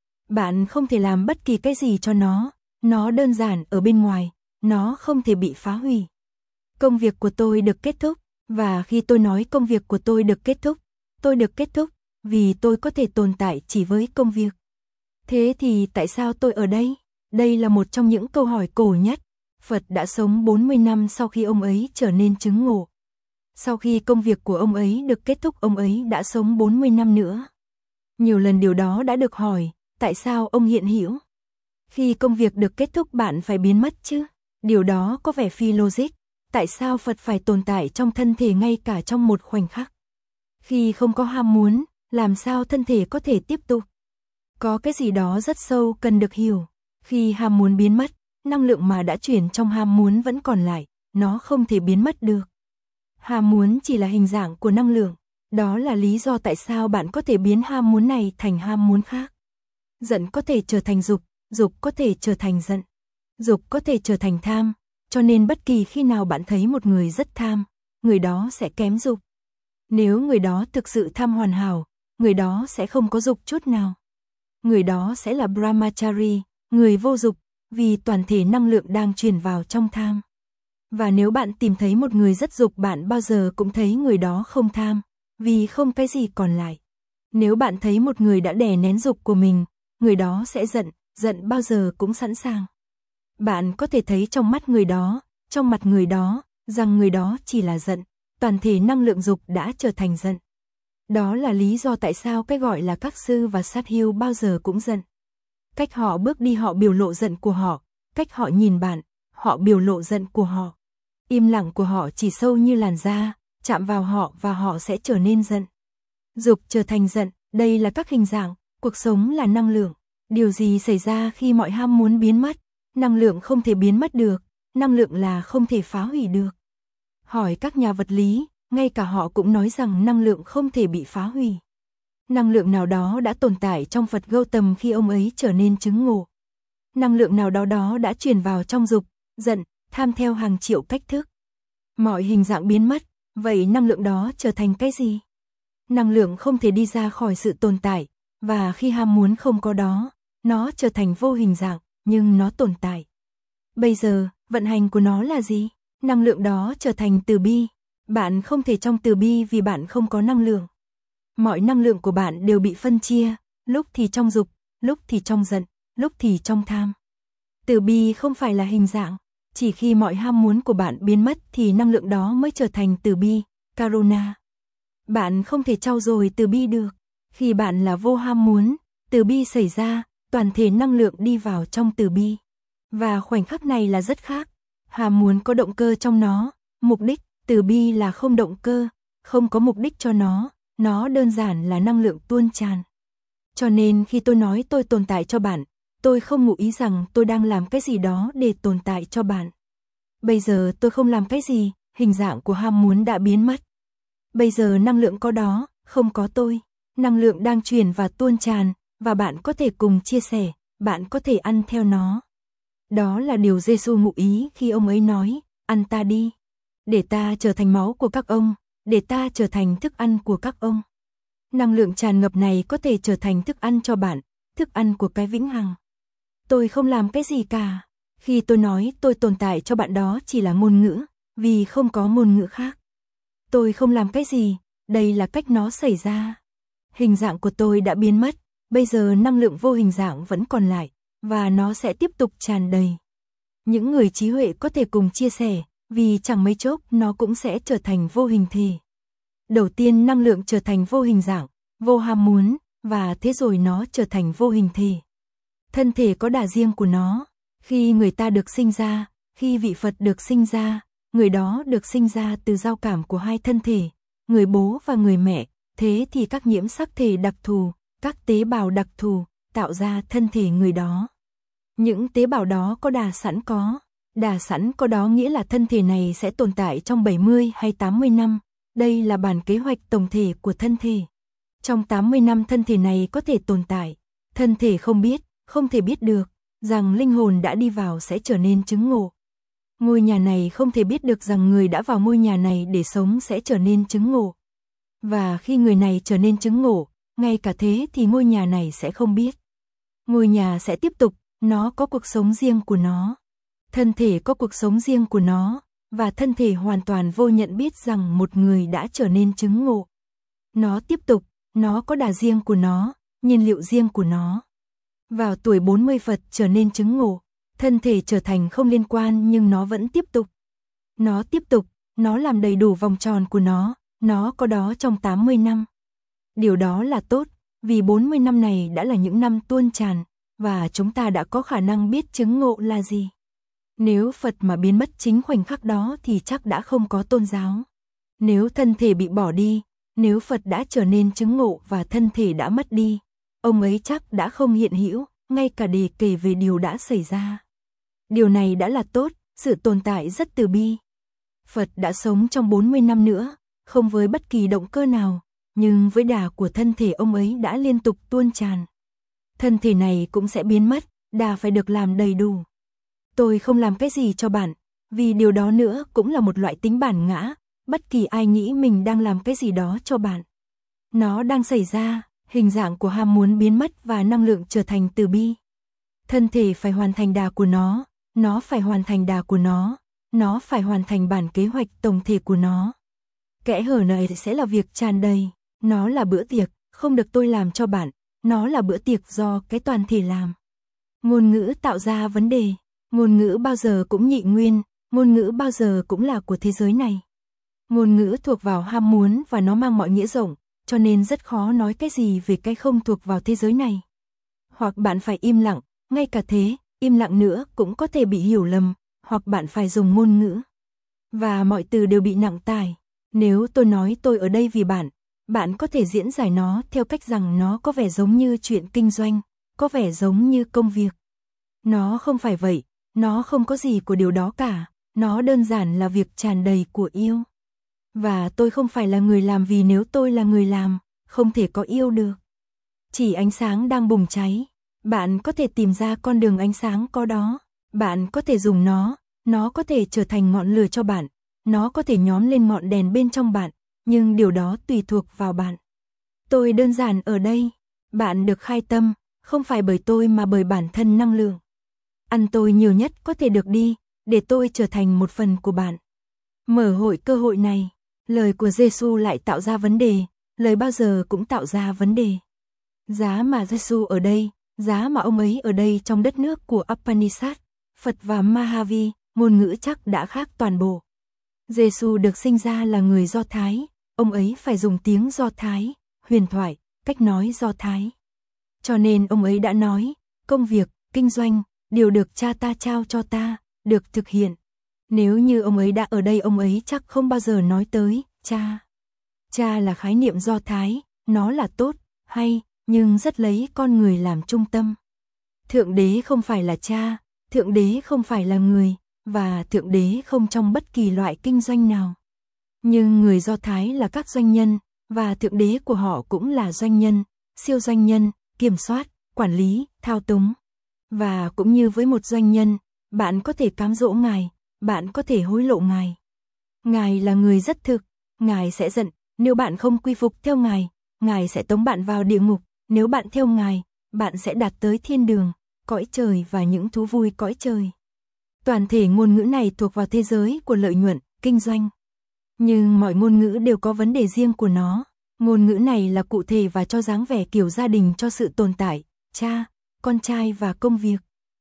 Bạn không thể làm bất kỳ cái gì cho nó, nó đơn giản ở bên ngoài, nó không thể bị phá hủy. Công việc của tôi được kết thúc, và khi tôi nói công việc của tôi được kết thúc, tôi được kết thúc, vì tôi có thể tồn tại chỉ với công việc. Thế thì tại sao tôi ở đây? Đây là một trong những câu hỏi cổ nhất. Phật đã sống bốn mươi năm sau khi ông ấy trở nên chứng ngộ. Sau khi công việc của ông ấy được kết thúc, ông ấy đã sống bốn mươi năm nữa. Nhiều lần điều đó đã được hỏi, tại sao ông hiện hữu? Khi công việc được kết thúc bạn phải biến mất chứ? Điều đó có vẻ phi logic. Tại sao Phật phải tồn tại trong thân thể ngay cả trong một khoảnh khắc? Khi không có ham muốn, làm sao thân thể có thể tiếp tục? Có cái gì đó rất sâu cần được hiểu. Khi ham muốn biến mất, năng lượng mà đã chuyển trong ham muốn vẫn còn lại, nó không thể biến mất được. Ham muốn chỉ là hình dạng của năng lượng, đó là lý do tại sao bạn có thể biến ham muốn này thành ham muốn khác. Giận có thể trở thành dục, dục có thể trở thành giận, dục có thể trở thành tham, cho nên bất kỳ khi nào bạn thấy một người rất tham, người đó sẽ kém dục. Nếu người đó thực sự tham hoàn hảo, người đó sẽ không có dục chút nào. Người đó sẽ là brahmachari, người vô dục, vì toàn thể năng lượng đang truyền vào trong tham. Và nếu bạn tìm thấy một người rất dục, bạn bao giờ cũng thấy người đó không tham, vì không cái gì còn lại. Nếu bạn thấy một người đã đè nén dục của mình, người đó sẽ giận, giận bao giờ cũng sẵn sàng. Bạn có thể thấy trong mắt người đó, trong mặt người đó, rằng người đó chỉ là giận, toàn thể năng lượng dục đã trở thành giận. Đó là lý do tại sao cái gọi là các sư và sát hữu bao giờ cũng giận. Cách họ bước đi họ biểu lộ giận của họ, cách họ nhìn bạn, họ biểu lộ giận của họ. Im lặng của họ chỉ sâu như làn da, chạm vào họ và họ sẽ trở nên giận. Dục trở thành giận, đây là các hình dạng, cuộc sống là năng lượng. Điều gì xảy ra khi mọi ham muốn biến mất? Năng lượng không thể biến mất được, năng lượng là không thể phá hủy được. Hỏi các nhà vật lý, ngay cả họ cũng nói rằng năng lượng không thể bị phá hủy. Năng lượng nào đó đã tồn tại trong Phật Gautam khi ông ấy trở nên chứng ngộ. Năng lượng nào đó đó đã truyền vào trong dục, giận, tham theo hàng triệu cách thức. Mọi hình dạng biến mất, vậy năng lượng đó trở thành cái gì? Năng lượng không thể đi ra khỏi sự tồn tại, và khi ham muốn không có đó, nó trở thành vô hình dạng, nhưng nó tồn tại. Bây giờ, vận hành của nó là gì? Năng lượng đó trở thành từ bi. Bạn không thể trong từ bi vì bạn không có năng lượng. Mọi năng lượng của bạn đều bị phân chia, lúc thì trong dục, lúc thì trong giận, lúc thì trong tham. Từ bi không phải là hình dạng, chỉ khi mọi ham muốn của bạn biến mất thì năng lượng đó mới trở thành từ bi, karuna. Bạn không thể trau dồi từ bi được. Khi bạn là vô ham muốn, từ bi xảy ra, toàn thể năng lượng đi vào trong từ bi. Và khoảnh khắc này là rất khác. Ham muốn có động cơ trong nó, mục đích, từ bi là không động cơ, không có mục đích cho nó, nó đơn giản là năng lượng tuôn tràn. Cho nên khi tôi nói tôi tồn tại cho bạn, tôi không ngụ ý rằng tôi đang làm cái gì đó để tồn tại cho bạn. Bây giờ tôi không làm cái gì, hình dạng của ham muốn đã biến mất. Bây giờ năng lượng có đó, không có tôi. Năng lượng đang truyền và tuôn tràn, và bạn có thể cùng chia sẻ, bạn có thể ăn theo nó. Đó là điều Giêsu ngụ ý khi ông ấy nói, ăn ta đi, để ta trở thành máu của các ông, để ta trở thành thức ăn của các ông. Năng lượng tràn ngập này có thể trở thành thức ăn cho bạn, thức ăn của cái vĩnh hằng. Tôi không làm cái gì cả. Khi tôi nói tôi tồn tại cho bạn đó chỉ là ngôn ngữ, vì không có ngôn ngữ khác. Tôi không làm cái gì, đây là cách nó xảy ra. Hình dạng của tôi đã biến mất, bây giờ năng lượng vô hình dạng vẫn còn lại, và nó sẽ tiếp tục tràn đầy. Những người trí huệ có thể cùng chia sẻ, vì chẳng mấy chốc nó cũng sẽ trở thành vô hình thể. Đầu tiên năng lượng trở thành vô hình dạng, vô ham muốn, và thế rồi nó trở thành vô hình thể. Thân thể có đà riêng của nó. Khi người ta được sinh ra, khi vị Phật được sinh ra, người đó được sinh ra từ giao cảm của hai thân thể, người bố và người mẹ, thế thì các nhiễm sắc thể đặc thù, các tế bào đặc thù, tạo ra thân thể người đó. Những tế bào đó có đà sẵn có. Đà sẵn có đó nghĩa là thân thể này sẽ tồn tại trong bảy mươi hay tám mươi năm. Đây là bản kế hoạch tổng thể của thân thể. Trong tám mươi năm thân thể này có thể tồn tại. Thân thể không biết, không thể biết được, rằng linh hồn đã đi vào sẽ trở nên chứng ngộ. Ngôi nhà này không thể biết được rằng người đã vào ngôi nhà này để sống sẽ trở nên chứng ngộ. Và khi người này trở nên chứng ngộ, ngay cả thế thì ngôi nhà này sẽ không biết. Ngôi nhà sẽ tiếp tục, nó có cuộc sống riêng của nó. Thân thể có cuộc sống riêng của nó, và thân thể hoàn toàn vô nhận biết rằng một người đã trở nên chứng ngộ. Nó tiếp tục, nó có đà riêng của nó, nhiên liệu riêng của nó. Vào tuổi bốn mươi Phật trở nên chứng ngộ, thân thể trở thành không liên quan nhưng nó vẫn tiếp tục. Nó tiếp tục, nó làm đầy đủ vòng tròn của nó, nó có đó trong tám mươi năm. Điều đó là tốt, vì bốn mươi năm này đã là những năm tuôn tràn, và chúng ta đã có khả năng biết chứng ngộ là gì. Nếu Phật mà biến mất chính khoảnh khắc đó thì chắc đã không có tôn giáo. Nếu thân thể bị bỏ đi, nếu Phật đã trở nên chứng ngộ và thân thể đã mất đi, ông ấy chắc đã không hiện hữu, ngay cả để kể về điều đã xảy ra. Điều này đã là tốt, sự tồn tại rất từ bi. Phật đã sống trong bốn mươi năm nữa, không với bất kỳ động cơ nào, nhưng với đà của thân thể ông ấy đã liên tục tuôn tràn. Thân thể này cũng sẽ biến mất, đà phải được làm đầy đủ. Tôi không làm cái gì cho bạn, vì điều đó nữa cũng là một loại tính bản ngã, bất kỳ ai nghĩ mình đang làm cái gì đó cho bạn. Nó đang xảy ra, hình dạng của ham muốn biến mất và năng lượng trở thành từ bi. Thân thể phải hoàn thành đà của nó, nó phải hoàn thành đà của nó, nó phải hoàn thành bản kế hoạch tổng thể của nó. Kẽ hở này sẽ là việc tràn đầy, nó là bữa tiệc, không được tôi làm cho bạn, nó là bữa tiệc do cái toàn thể làm. Ngôn ngữ tạo ra vấn đề, ngôn ngữ bao giờ cũng nhị nguyên, ngôn ngữ bao giờ cũng là của thế giới này. Ngôn ngữ thuộc vào ham muốn và nó mang mọi nghĩa rộng, cho nên rất khó nói cái gì về cái không thuộc vào thế giới này. Hoặc bạn phải im lặng, ngay cả thế, im lặng nữa cũng có thể bị hiểu lầm, hoặc bạn phải dùng ngôn ngữ. Và mọi từ đều bị nặng tải. Nếu tôi nói tôi ở đây vì bạn, bạn có thể diễn giải nó theo cách rằng nó có vẻ giống như chuyện kinh doanh, có vẻ giống như công việc. Nó không phải vậy, nó không có gì của điều đó cả, nó đơn giản là việc tràn đầy của yêu. Và tôi không phải là người làm vì nếu tôi là người làm, không thể có yêu được. Chỉ ánh sáng đang bùng cháy, bạn có thể tìm ra con đường ánh sáng có đó, bạn có thể dùng nó, nó có thể trở thành ngọn lửa cho bạn, nó có thể nhóm lên ngọn đèn bên trong bạn, nhưng điều đó tùy thuộc vào bạn. Tôi đơn giản ở đây, bạn được khai tâm, không phải bởi tôi mà bởi bản thân năng lượng. Ăn tôi nhiều nhất có thể được đi, để tôi trở thành một phần của bạn. Mở hội cơ hội này, lời của Giêsu lại tạo ra vấn đề, lời bao giờ cũng tạo ra vấn đề. Giá mà Giêsu ở đây, giá mà ông ấy ở đây trong đất nước của Upanishad, Phật và Mahavi, ngôn ngữ chắc đã khác toàn bộ. Giêsu được sinh ra là người Do Thái, ông ấy phải dùng tiếng Do Thái, huyền thoại, cách nói Do Thái. Cho nên ông ấy đã nói, công việc, kinh doanh, điều được cha ta trao cho ta, được thực hiện. Nếu như ông ấy đã ở đây ông ấy chắc không bao giờ nói tới, cha. Cha là khái niệm Do Thái, nó là tốt, hay, nhưng rất lấy con người làm trung tâm. Thượng đế không phải là cha, thượng đế không phải là người, và thượng đế không trong bất kỳ loại kinh doanh nào. Nhưng người Do Thái là các doanh nhân, và thượng đế của họ cũng là doanh nhân, siêu doanh nhân, kiểm soát, quản lý, thao túng. Và cũng như với một doanh nhân, bạn có thể cám dỗ Ngài, bạn có thể hối lộ Ngài. Ngài là người rất thực, Ngài sẽ giận, nếu bạn không quy phục theo Ngài, Ngài sẽ tống bạn vào địa ngục, nếu bạn theo Ngài, bạn sẽ đạt tới thiên đường, cõi trời và những thú vui cõi trời. Toàn thể ngôn ngữ này thuộc vào thế giới của lợi nhuận, kinh doanh. Nhưng mọi ngôn ngữ đều có vấn đề riêng của nó. Ngôn ngữ này là cụ thể và cho dáng vẻ kiểu gia đình cho sự tồn tại, cha, con trai và công việc.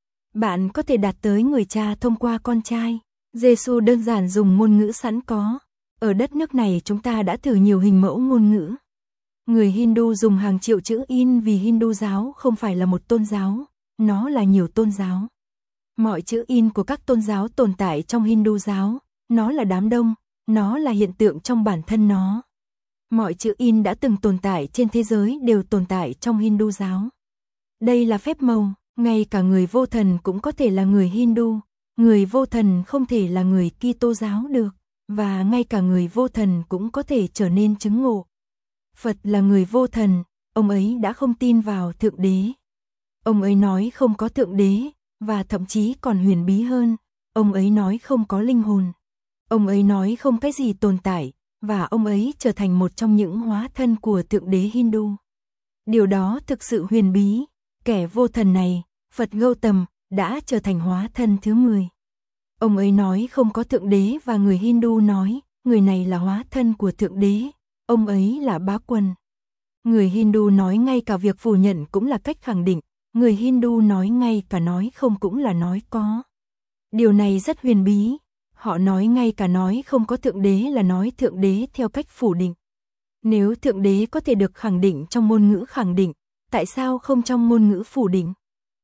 Bạn có thể đạt tới người cha thông qua con trai. Giêsu đơn giản dùng ngôn ngữ sẵn có. Ở đất nước này chúng ta đã thử nhiều hình mẫu ngôn ngữ. Người Hindu dùng hàng triệu chữ in vì Hindu giáo không phải là một tôn giáo, nó là nhiều tôn giáo. Mọi chữ in của các tôn giáo tồn tại trong Hindu giáo, nó là đám đông, nó là hiện tượng trong bản thân nó. Mọi chữ in đã từng tồn tại trên thế giới đều tồn tại trong Hindu giáo. Đây là phép màu, ngay cả người vô thần cũng có thể là người Hindu, người vô thần không thể là người Kitô giáo được, và ngay cả người vô thần cũng có thể trở nên chứng ngộ. Phật là người vô thần, ông ấy đã không tin vào Thượng Đế. Ông ấy nói không có Thượng Đế, và thậm chí còn huyền bí hơn, ông ấy nói không có linh hồn. Ông ấy nói không cái gì tồn tại, và ông ấy trở thành một trong những hóa thân của Thượng Đế Hindu. Điều đó thực sự huyền bí, kẻ vô thần này, Phật Gautam, đã trở thành hóa thân thứ mười. Ông ấy nói không có Thượng Đế và người Hindu nói, người này là hóa thân của Thượng Đế, ông ấy là Bá Quân. Người Hindu nói ngay cả việc phủ nhận cũng là cách khẳng định, người Hindu nói ngay cả nói không cũng là nói có. Điều này rất huyền bí, họ nói ngay cả nói không có Thượng Đế là nói Thượng Đế theo cách phủ định. Nếu Thượng Đế có thể được khẳng định trong ngôn ngữ khẳng định, tại sao không trong ngôn ngữ phủ định?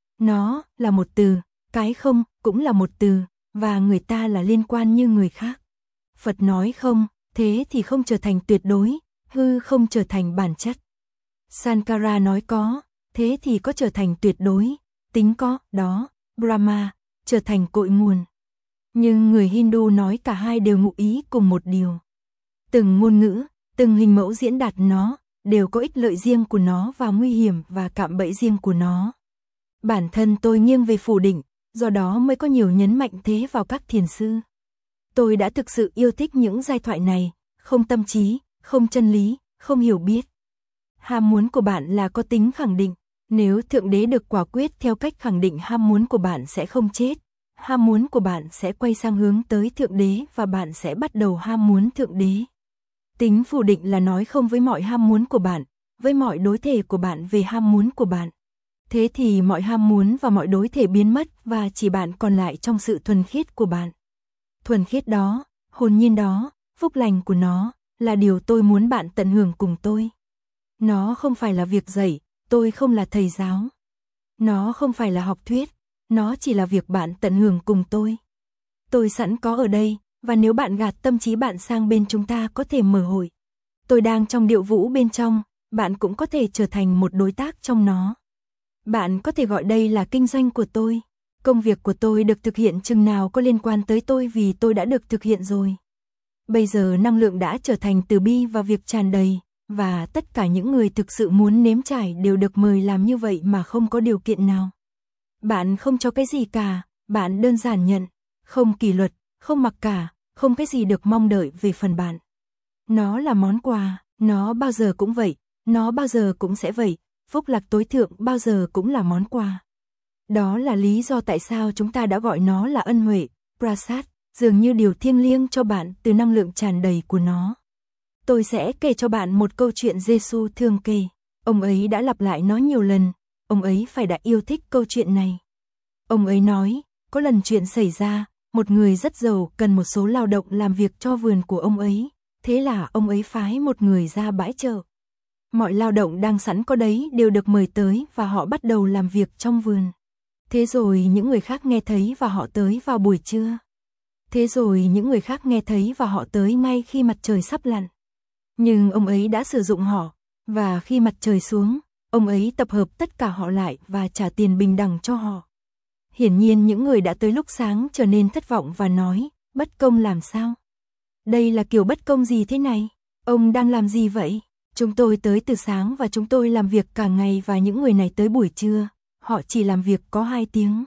Nó là một từ, cái không cũng là một từ, và người ta là liên quan như người khác. Phật nói không, thế thì không trở thành tuyệt đối, hư không trở thành bản chất. Sankara nói có, thế thì có trở thành tuyệt đối, tính có, đó, Brahma, trở thành cội nguồn. Nhưng người Hindu nói cả hai đều ngụ ý cùng một điều. Từng ngôn ngữ, từng hình mẫu diễn đạt nó, đều có ích lợi riêng của nó và nguy hiểm và cạm bẫy riêng của nó. Bản thân tôi nghiêng về phủ định, do đó mới có nhiều nhấn mạnh thế vào các thiền sư. Tôi đã thực sự yêu thích những giai thoại này, không tâm trí, không chân lý, không hiểu biết. Ham muốn của bạn là có tính khẳng định, nếu Thượng Đế được quả quyết theo cách khẳng định ham muốn của bạn sẽ không chết. Ham muốn của bạn sẽ quay sang hướng tới Thượng Đế và bạn sẽ bắt đầu ham muốn Thượng Đế. Tính phủ định là nói không với mọi ham muốn của bạn, với mọi đối thể của bạn về ham muốn của bạn. Thế thì mọi ham muốn và mọi đối thể biến mất và chỉ bạn còn lại trong sự thuần khiết của bạn. Thuần khiết đó, hồn nhiên đó, phúc lành của nó, là điều tôi muốn bạn tận hưởng cùng tôi. Nó không phải là việc dạy, tôi không là thầy giáo. Nó không phải là học thuyết, nó chỉ là việc bạn tận hưởng cùng tôi. Tôi sẵn có ở đây, và nếu bạn gạt tâm trí bạn sang bên chúng ta có thể mở hội. Tôi đang trong điệu vũ bên trong, bạn cũng có thể trở thành một đối tác trong nó. Bạn có thể gọi đây là kinh doanh của tôi. Công việc của tôi được thực hiện chừng nào có liên quan tới tôi vì tôi đã được thực hiện rồi. Bây giờ năng lượng đã trở thành từ bi và việc tràn đầy, và tất cả những người thực sự muốn nếm trải đều được mời làm như vậy mà không có điều kiện nào. Bạn không cho cái gì cả, bạn đơn giản nhận, không kỷ luật, không mặc cả, không cái gì được mong đợi về phần bạn. Nó là món quà, nó bao giờ cũng vậy, nó bao giờ cũng sẽ vậy, phúc lạc tối thượng bao giờ cũng là món quà. Đó là lý do tại sao chúng ta đã gọi nó là ân huệ, prasad, dường như điều thiêng liêng cho bạn từ năng lượng tràn đầy của nó. Tôi sẽ kể cho bạn một câu chuyện Giêsu thường kể. Ông ấy đã lặp lại nó nhiều lần, ông ấy phải đã yêu thích câu chuyện này. Ông ấy nói, có lần chuyện xảy ra, một người rất giàu cần một số lao động làm việc cho vườn của ông ấy, thế là ông ấy phái một người ra bãi chợ. Mọi lao động đang sẵn có đấy đều được mời tới và họ bắt đầu làm việc trong vườn. Thế rồi những người khác nghe thấy và họ tới vào buổi trưa. Thế rồi những người khác nghe thấy và họ tới ngay khi mặt trời sắp lặn. Nhưng ông ấy đã sử dụng họ, và khi mặt trời xuống, ông ấy tập hợp tất cả họ lại và trả tiền bình đẳng cho họ. Hiển nhiên những người đã tới lúc sáng trở nên thất vọng và nói, bất công làm sao? Đây là kiểu bất công gì thế này? Ông đang làm gì vậy? Chúng tôi tới từ sáng và chúng tôi làm việc cả ngày và những người này tới buổi trưa, họ chỉ làm việc có hai tiếng.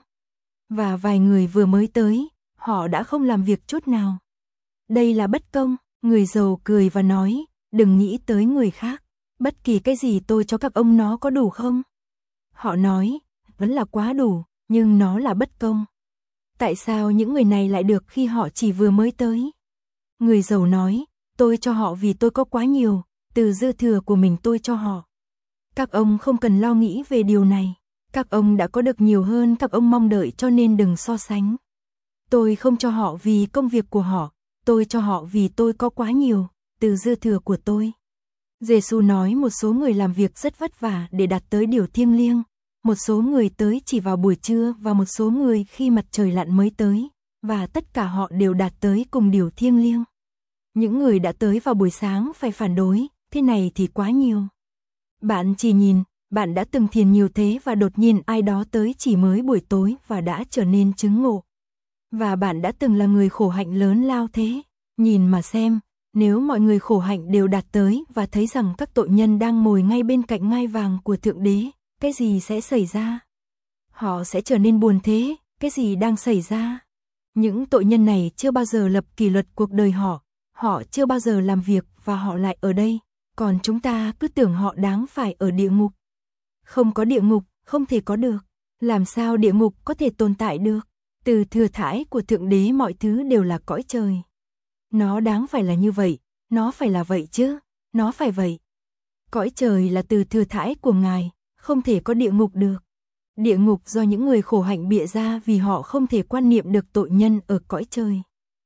Và vài người vừa mới tới, họ đã không làm việc chút nào. Đây là bất công, người giàu cười và nói, đừng nghĩ tới người khác, bất kỳ cái gì tôi cho các ông nó có đủ không? Họ nói, vẫn là quá đủ, nhưng nó là bất công. Tại sao những người này lại được khi họ chỉ vừa mới tới? Người giàu nói, tôi cho họ vì tôi có quá nhiều, từ dư thừa của mình tôi cho họ. Các ông không cần lo nghĩ về điều này, các ông đã có được nhiều hơn các ông mong đợi cho nên đừng so sánh. Tôi không cho họ vì công việc của họ, tôi cho họ vì tôi có quá nhiều, từ dư thừa của tôi. Giê-xu nói một số người làm việc rất vất vả để đạt tới điều thiêng liêng, một số người tới chỉ vào buổi trưa và một số người khi mặt trời lặn mới tới, và tất cả họ đều đạt tới cùng điều thiêng liêng. Những người đã tới vào buổi sáng phải phản đối, thế này thì quá nhiều. Bạn chỉ nhìn, bạn đã từng thiền nhiều thế và đột nhiên ai đó tới chỉ mới buổi tối và đã trở nên chứng ngộ. Và bạn đã từng là người khổ hạnh lớn lao thế, nhìn mà xem, nếu mọi người khổ hạnh đều đạt tới và thấy rằng các tội nhân đang ngồi ngay bên cạnh ngai vàng của Thượng Đế, cái gì sẽ xảy ra? Họ sẽ trở nên buồn thế, cái gì đang xảy ra? Những tội nhân này chưa bao giờ lập kỷ luật cuộc đời họ, họ chưa bao giờ làm việc và họ lại ở đây, còn chúng ta cứ tưởng họ đáng phải ở địa ngục. Không có địa ngục, không thể có được. Làm sao địa ngục có thể tồn tại được? Từ thừa thãi của Thượng Đế mọi thứ đều là cõi trời. Nó đáng phải là như vậy, nó phải là vậy chứ, nó phải vậy. Cõi trời là từ thừa thãi của Ngài, không thể có địa ngục được. Địa ngục do những người khổ hạnh bịa ra vì họ không thể quan niệm được tội nhân ở cõi trời.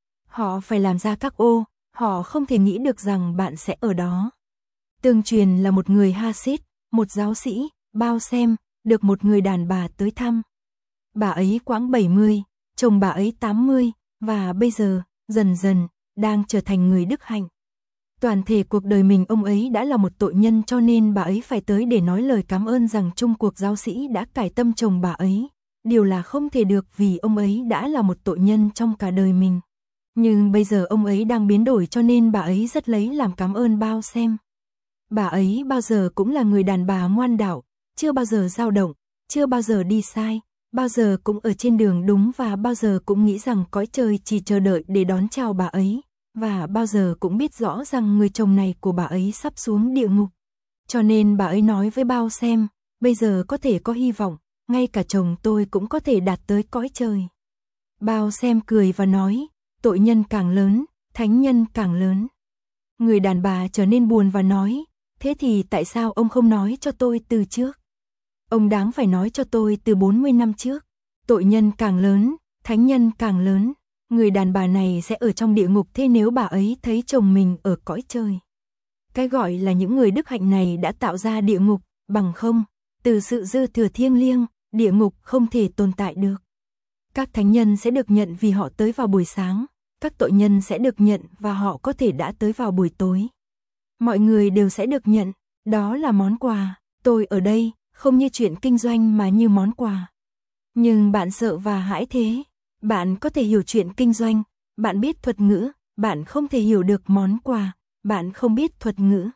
Họ phải làm ra các ô, họ không thể nghĩ được rằng bạn sẽ ở đó. Tương truyền là một người Hasid, một giáo sĩ, bao xem, được một người đàn bà tới thăm. Bà ấy quãng bảy mươi, chồng bà ấy tám mươi, và bây giờ, dần dần, đang trở thành người đức hạnh. Toàn thể cuộc đời mình ông ấy đã là một tội nhân cho nên bà ấy phải tới để nói lời cảm ơn rằng chung cuộc giáo sĩ đã cải tâm chồng bà ấy. Điều là không thể được vì ông ấy đã là một tội nhân trong cả đời mình. Nhưng bây giờ ông ấy đang biến đổi cho nên bà ấy rất lấy làm cảm ơn bao xem. Bà ấy bao giờ cũng là người đàn bà ngoan đạo, chưa bao giờ dao động, chưa bao giờ đi sai, bao giờ cũng ở trên đường đúng và bao giờ cũng nghĩ rằng cõi trời chỉ chờ đợi để đón chào bà ấy. Và bao giờ cũng biết rõ rằng người chồng này của bà ấy sắp xuống địa ngục. Cho nên bà ấy nói với bao xem, bây giờ có thể có hy vọng, ngay cả chồng tôi cũng có thể đạt tới cõi trời. Bao xem cười và nói, tội nhân càng lớn, thánh nhân càng lớn. Người đàn bà trở nên buồn và nói, thế thì tại sao ông không nói cho tôi từ trước? Ông đáng phải nói cho tôi từ bốn mươi năm trước. Tội nhân càng lớn, thánh nhân càng lớn. Người đàn bà này sẽ ở trong địa ngục thế nếu bà ấy thấy chồng mình ở cõi trời. Cái gọi là những người đức hạnh này đã tạo ra địa ngục, bằng không, từ sự dư thừa thiêng liêng, địa ngục không thể tồn tại được. Các thánh nhân sẽ được nhận vì họ tới vào buổi sáng, các tội nhân sẽ được nhận và họ có thể đã tới vào buổi tối. Mọi người đều sẽ được nhận, đó là món quà, tôi ở đây, không như chuyện kinh doanh mà như món quà. Nhưng bạn sợ và hãi thế. Bạn có thể hiểu chuyện kinh doanh, bạn biết thuật ngữ, bạn không thể hiểu được món quà, bạn không biết thuật ngữ.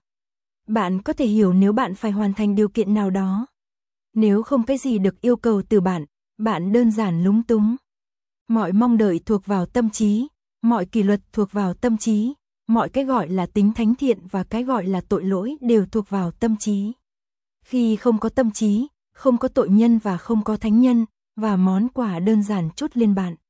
Bạn có thể hiểu nếu bạn phải hoàn thành điều kiện nào đó. Nếu không cái gì được yêu cầu từ bạn, bạn đơn giản lúng túng. Mọi mong đợi thuộc vào tâm trí, mọi kỷ luật thuộc vào tâm trí, mọi cái gọi là tính thánh thiện và cái gọi là tội lỗi đều thuộc vào tâm trí. Khi không có tâm trí, không có tội nhân và không có thánh nhân, và món quà đơn giản trút lên bạn.